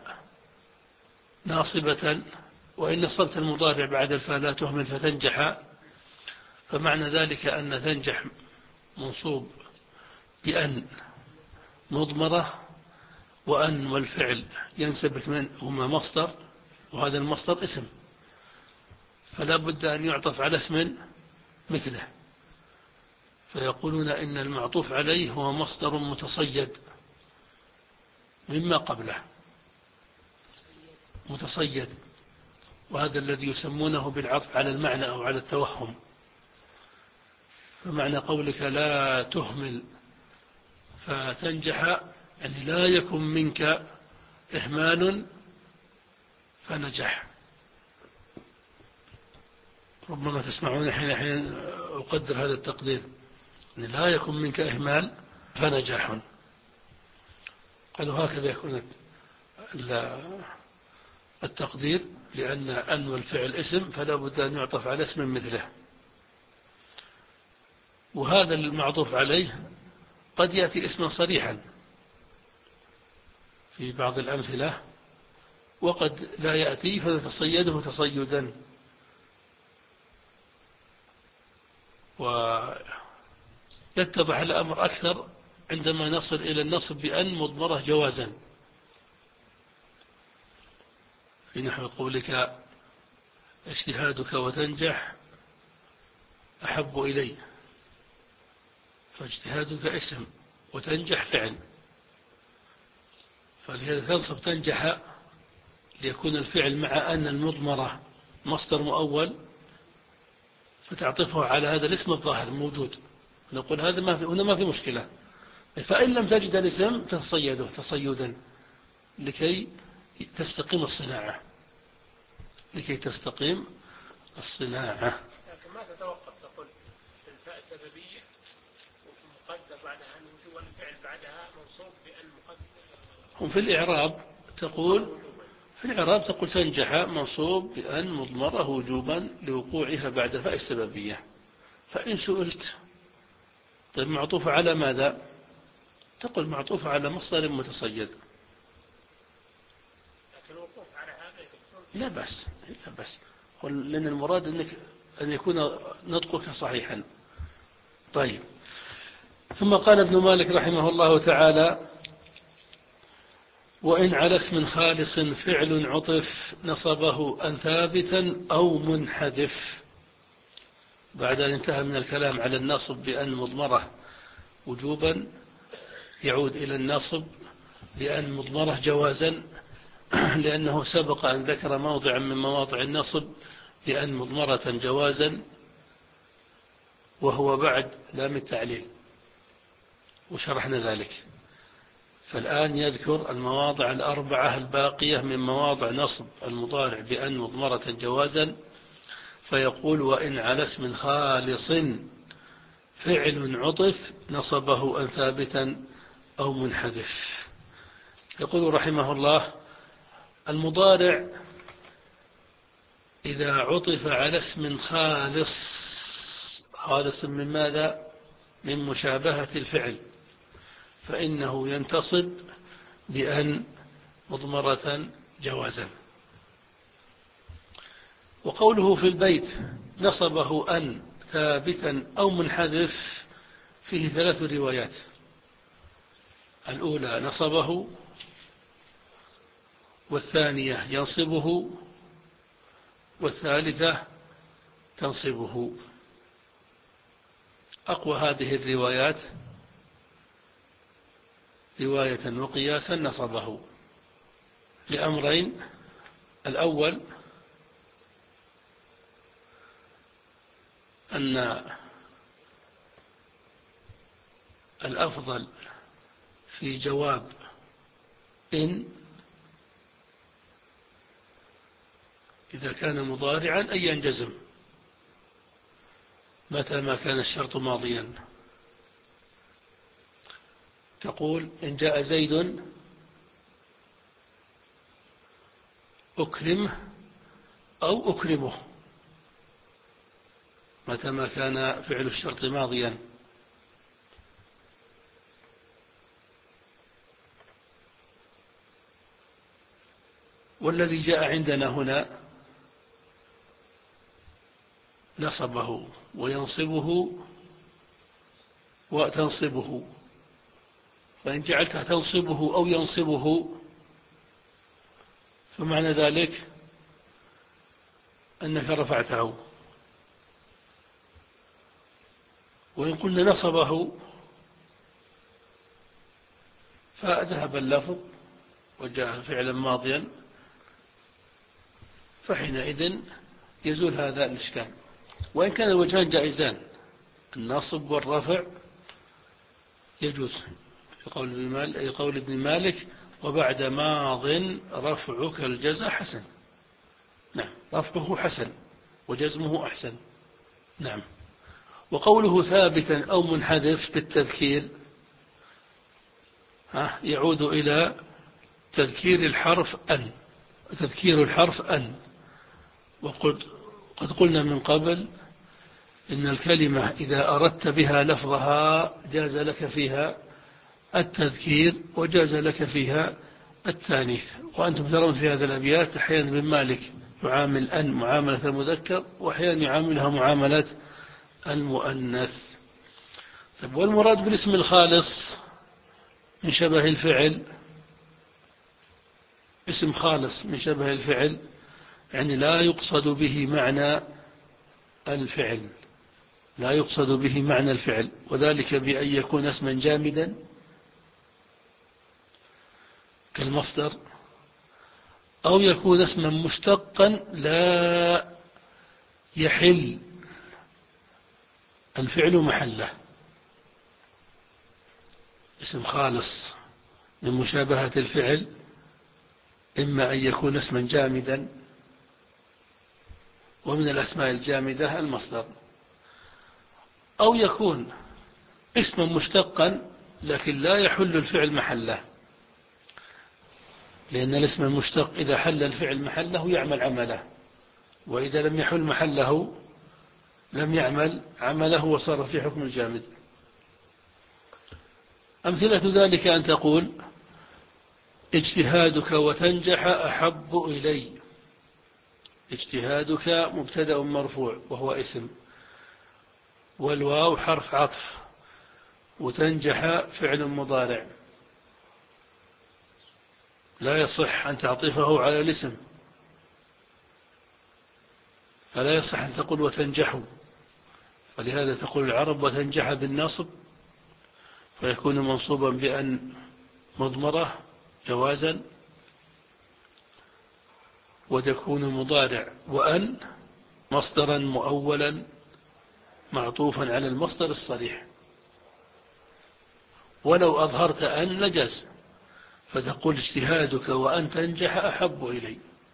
ناصبة، وإن نصبت المضارع بعد الفاء لا تهمل فتنجح، فمعنى ذلك أن تنجح منصوب بأن مضمرة، وأن والفعل ينسبك من هما مصدر، وهذا المصدر اسم، فلا بد أن يعطف على اسم مثله، فيقولون إن المعطوف عليه هو مصدر متصيد مما قبله، متصيد، وهذا الذي يسمونه بالعطف على المعنى أو على التوهم. فمعنى قولك لا تهمل فتنجح يعني لا يكن منك إهمال فنجح. ربما تسمعون حين حين أقدر هذا التقدير، يعني لا يكن منك إهمال فنجح. قالوا هكذا يكون التقدير، لأن أن والفعل اسم فلا بد أن يعطف على اسم مثله. وهذا المعطوف عليه قد يأتي اسما صريحا في بعض الأمثلة، وقد لا يأتي فنتصيده تصيدا. ويتضح الأمر أكثر عندما نصل إلى النصب بأن مضمرة جوازا، في نحو قولك اجتهادك وتنجح أحب إلي، فاجتهادك اسم وتنجح فعل، فلهذا تنصب تنجح ليكون الفعل مع أن المضمرة مصدر مؤول، فتعطفه على هذا الاسم الظاهر موجود، نقول هذا ما في هنا ما في مشكلة. فإن لم تجد الاسم تتصيده تصيدا لكي تستقيم الصناعة، لكي تستقيم الصناعة. لكن ما تتوقف تقول الفاء سببية ومقدر بعدها الوجوب والفعل بعدها منصوب بأن مقدر. هم في الإعراب تقول في الإعراب تقول تنجح منصوب بأن مضمرة وجوبا لوقوعها بعد فاء السببية. فإن سئلت طيب معطوفة على ماذا؟ تقول معطوفة على مصدر متصيد. لكن الوقوف على هذا لا بس لا بس لأن المراد أنك أن يكون نطقك صحيحا. طيب، ثم قال ابن مالك رحمه الله تعالى: وإن على اسم خالص فعل عطف نصبه أن ثابتا أو منحذف. بعد أن انتهى من الكلام على الناصب بأن مضمرة وجوبا يعود إلى الناصب بأن مضمرة جوازا، لأنه سبق أن ذكر موضعا من مواضع النصب بأن مضمرة جوازا وهو بعد لام التعليل وشرحنا ذلك. فالآن يذكر المواضع الأربعة الباقية من مواضع نصب المضارع بأن مضمرة جوازا، فيقول: وإن على اسم خالص فعل عطف نصبه أن ثابتا أو منحذف. يقول رحمه الله: المضارع إذا عطف على اسم خالص، خالص من ماذا؟ من مشابهة الفعل، فإنه ينتصب بأن مضمرة جوازا. وقوله في البيت نصبه أن ثابتا أو منحذف فيه ثلاث روايات: الأولى نصبه، والثانية ينصبه، والثالثة تنصبه. أقوى هذه الروايات رواية وقياسا نصبه لأمرين: الأول أن الأفضل في جواب إن إذا كان مضارعا أن ينجزم متى ما كان الشرط ماضيا. تقول: إن جاء زيد أكرمه أو أكرمه، متى ما كان فعل الشرط ماضيا. والذي جاء عندنا هنا نصبه وينصبه وتنصبه، فإن جعلتها تنصبه أو ينصبه فمعنى ذلك أنك رفعته. وإن قلنا نصبه فذهب اللفظ وجاء فعلا ماضيا، فحينئذ يزول هذا الإشكال. وإن كان الوجهان جائزان، النصب والرفع يجوز في قول ابن مالك, قول ابن مالك: وبعد ماض رفعك الجزاء حسن. نعم، رفعه حسن وجزمه أحسن. نعم. وقوله ثابتا أو منحذف بالتذكير يعود إلى تذكير الحرف أن، تذكير الحرف أن. وقد قد قلنا من قبل إن الكلمة إذا أردت بها لفظها جاز لك فيها التذكير وجاز لك فيها التانيث. وأنتم ترون في هذا الأبيات أحيانا ابن مالك يعامل أن معاملة المذكر، وأحيانا يعاملها معاملة المؤنث. والمراد بالاسم الخالص من شبه الفعل، اسم خالص من شبه الفعل يعني لا يقصد به معنى الفعل، لا يقصد به معنى الفعل، وذلك بأن يكون اسما جامدا كالمصدر، أو يكون اسما مشتقا لا يحل الفعل محله، اسم خالص من مشابهة الفعل، إما أن يكون اسما جامدا، ومن الأسماء الجامدة المصدر، أو يكون اسما مشتقا لكن لا يحل الفعل محله، لأن الاسم المشتق إذا حل الفعل محله يعمل عمله، وإذا لم يحل محله لم يعمل عمله وصار في حكم الجامد. أمثلة ذلك أن تقول اجتهادك وتنجح أحب إلي. اجتهادك مبتدأ مرفوع وهو اسم، والواو حرف عطف، وتنجح فعل مضارع، لا يصح أن تعطفه على الاسم، فلا يصح أن تقول وتنجح، فلهذا تقول العرب وتنجح بالنصب، فيكون منصوبا بأن مضمرة جوازا، وتكون مضارع وأن مصدرا مؤولا معطوفا على المصدر الصريح، ولو أظهرت أن لجز، فتقول اجتهادك وأن تنجح أحب إلي،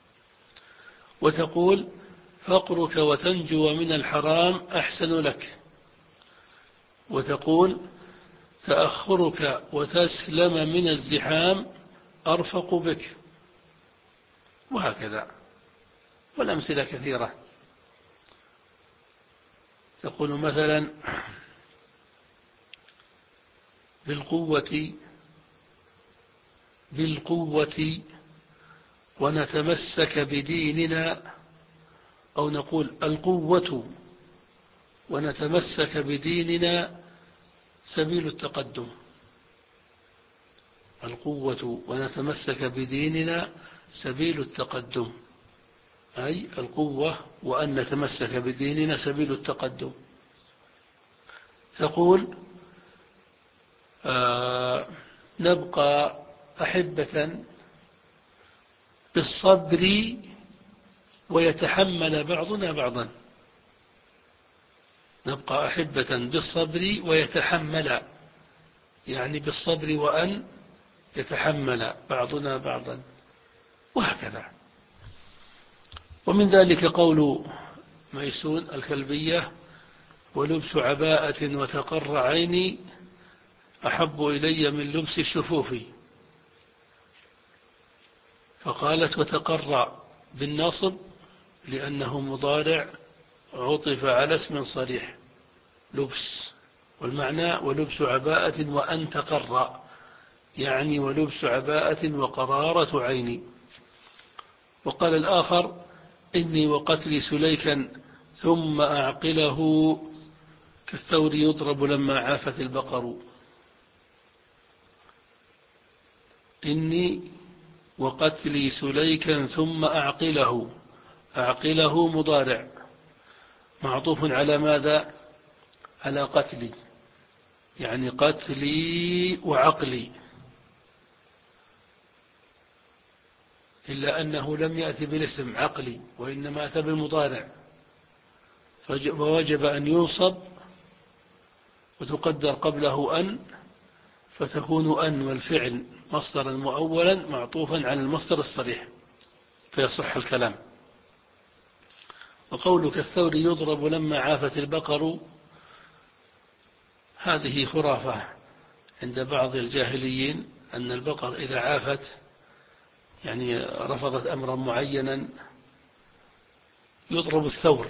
وتقول فقرك وتنجو من الحرام أحسن لك، وتقول تأخرك وتسلم من الزحام أرفق بك، وهكذا، والأمثلة كثيرة. تقول مثلا بالقوة بالقوة ونتمسك بديننا، أو نقول القوة ونتمسك بديننا سبيل التقدم. القوة ونتمسك بديننا سبيل التقدم، أي القوة وأن نتمسك بديننا سبيل التقدم. تقول آه نبقى أحبة بالصبر ويتحمل بعضنا بعضا. نبقى أحبة بالصبر ويتحمل، يعني بالصبر وأن يتحمل بعضنا بعضا، وهكذا. ومن ذلك قول ميسون الكلبية ولبس عباءة وتقر عيني أحب إلي من لبس الشفوف، فقالت وتقر بالنصب لأنه مضارع عطف على اسم صريح لبس، والمعنى ولبس عباءة وأن تقر، يعني ولبس عباءة وقرارة عيني. وقال الآخر إني وقتلي سليكا ثم أعقله كالثور يضرب لما عافت البقر. إني وقتلي سليكا ثم أعقله، أعقله مضارع معطوف على ماذا؟ على قتلي، يعني قتلي وعقلي، إلا أنه لم يأتي بالاسم عقلي، وإنما أتى بالمضارع، فوجب أن ينصب وتقدر قبله أن، فتكون أن والفعل مصدرا مؤولا معطوفا على المصدر الصريح فيصح الكلام. وقولك الثور يضرب لما عافت البقر، هذه خرافة عند بعض الجاهليين، أن البقر إذا عافت يعني رفضت أمرا معينا يضرب الثور،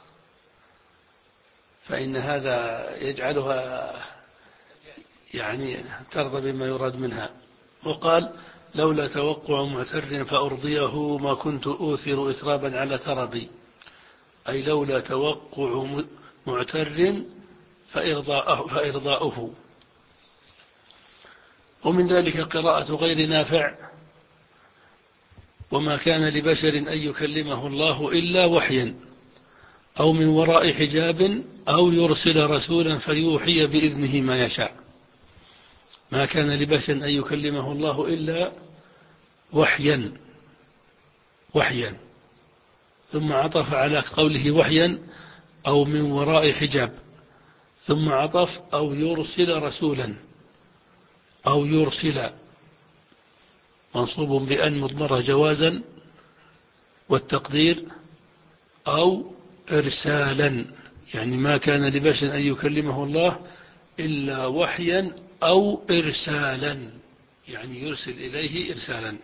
فإن هذا يجعلها يعني ترضى بما يراد منها. وقال لولا توقع معتر فأرضيه ما كنت أوثر إترابا على تربي، أي لولا توقع معتر فإرضاؤه, فإرضاؤه. ومن ذلك قراءة غير نافع وما كان لبشر أن يكلمه الله إلا وحيا أو من وراء حجاب أو يرسل رسولا فيوحي بإذنه ما يشاء. ما كان لبشر أن يكلمه الله إلا وحيا وحيا ثم عطف على قوله وحيا أو من وراء حجاب، ثم عطف أو يرسل رسولا، أو يرسل منصوب بأن مضمرة جوازا، والتقدير أو إرسالا، يعني ما كان لبشر أن يكلمه الله إلا وحيا أو إرسالا، يعني يرسل إليه إرسالا.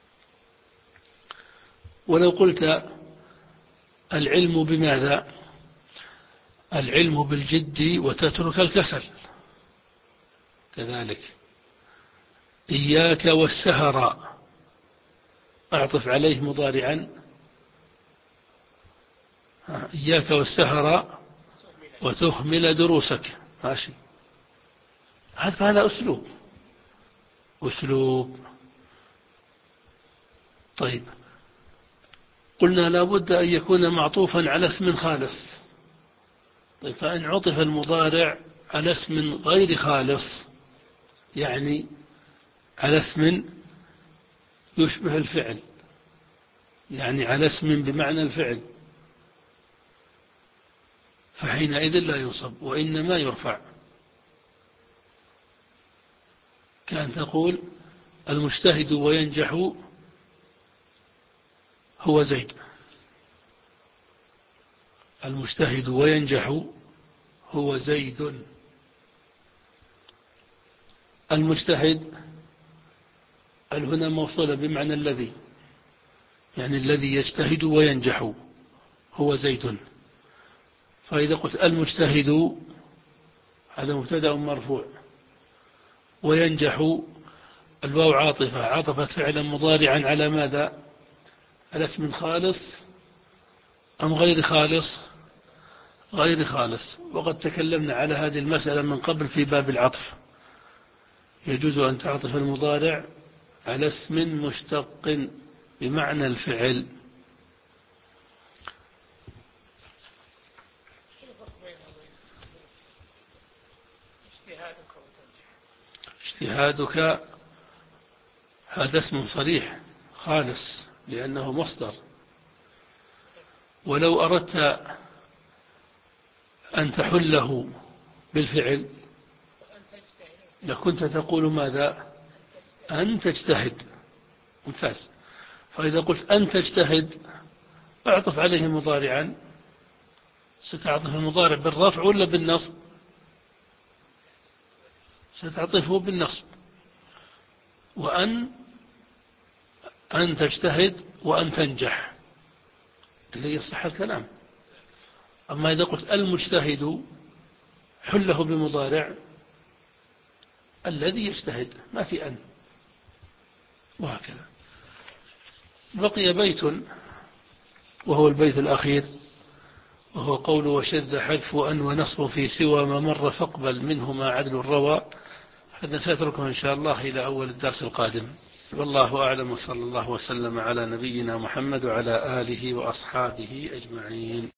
ولو قلت العلم بماذا؟ العلم بالجد وتترك الكسل، كذلك. إياك والسهر أعطف عليه مضارعا، إياك والسهر وتهمل دروسك، ماشي. هذا أسلوب أسلوب طيب. قلنا لابد أن يكون معطوفا على اسم خالص. طيب، فإن عطف المضارع على اسم غير خالص، يعني على اسم يشبه الفعل، يعني على اسم بمعنى الفعل، فحينئذ لا ينصب وإنما يرفع. كان تقول المجتهد وينجح هو زيد. المجتهد وينجح هو زيد. المجتهد هنا موصولة بمعنى الذي، يعني الذي يجتهد وينجح هو زيد. فإذا قلت المجتهد هذا مبتدأ مرفوع، وينجح الواو عاطفة، عطفت فعلا مضارعا على ماذا؟ على اسم خالص أم غير خالص؟ غير خالص. وقد تكلمنا على هذه المسألة من قبل في باب العطف. يجوز أن تعطف المضارع على اسم مشتق بمعنى الفعل. اجتهادك هذا اسم صريح خالص لأنه مصدر. ولو أردت أن تحله بالفعل لكنت تقول ماذا؟ أن تجتهد. ممتاز. فإذا قلت أن تجتهد أعطف عليه مضارعا، ستعطف المضارع بالرفع ولا بالنصب؟ ستعطفه بالنصب. وأن أن تجتهد وأن تنجح اللي يصح الكلام. أما إذا قلت المجتهد حله بمضارع الذي يجتهد، ما في أن، وهكذا. بقي بيت وهو البيت الأخير، وهو قول وشذ حذف أن ونصب في سوى ما مر فاقبل منهما عدل الروى. هذا سأتركه إن شاء الله إلى أول الدرس القادم. والله أعلم، وصلى الله وسلم على نبينا محمد وعلى آله وأصحابه أجمعين.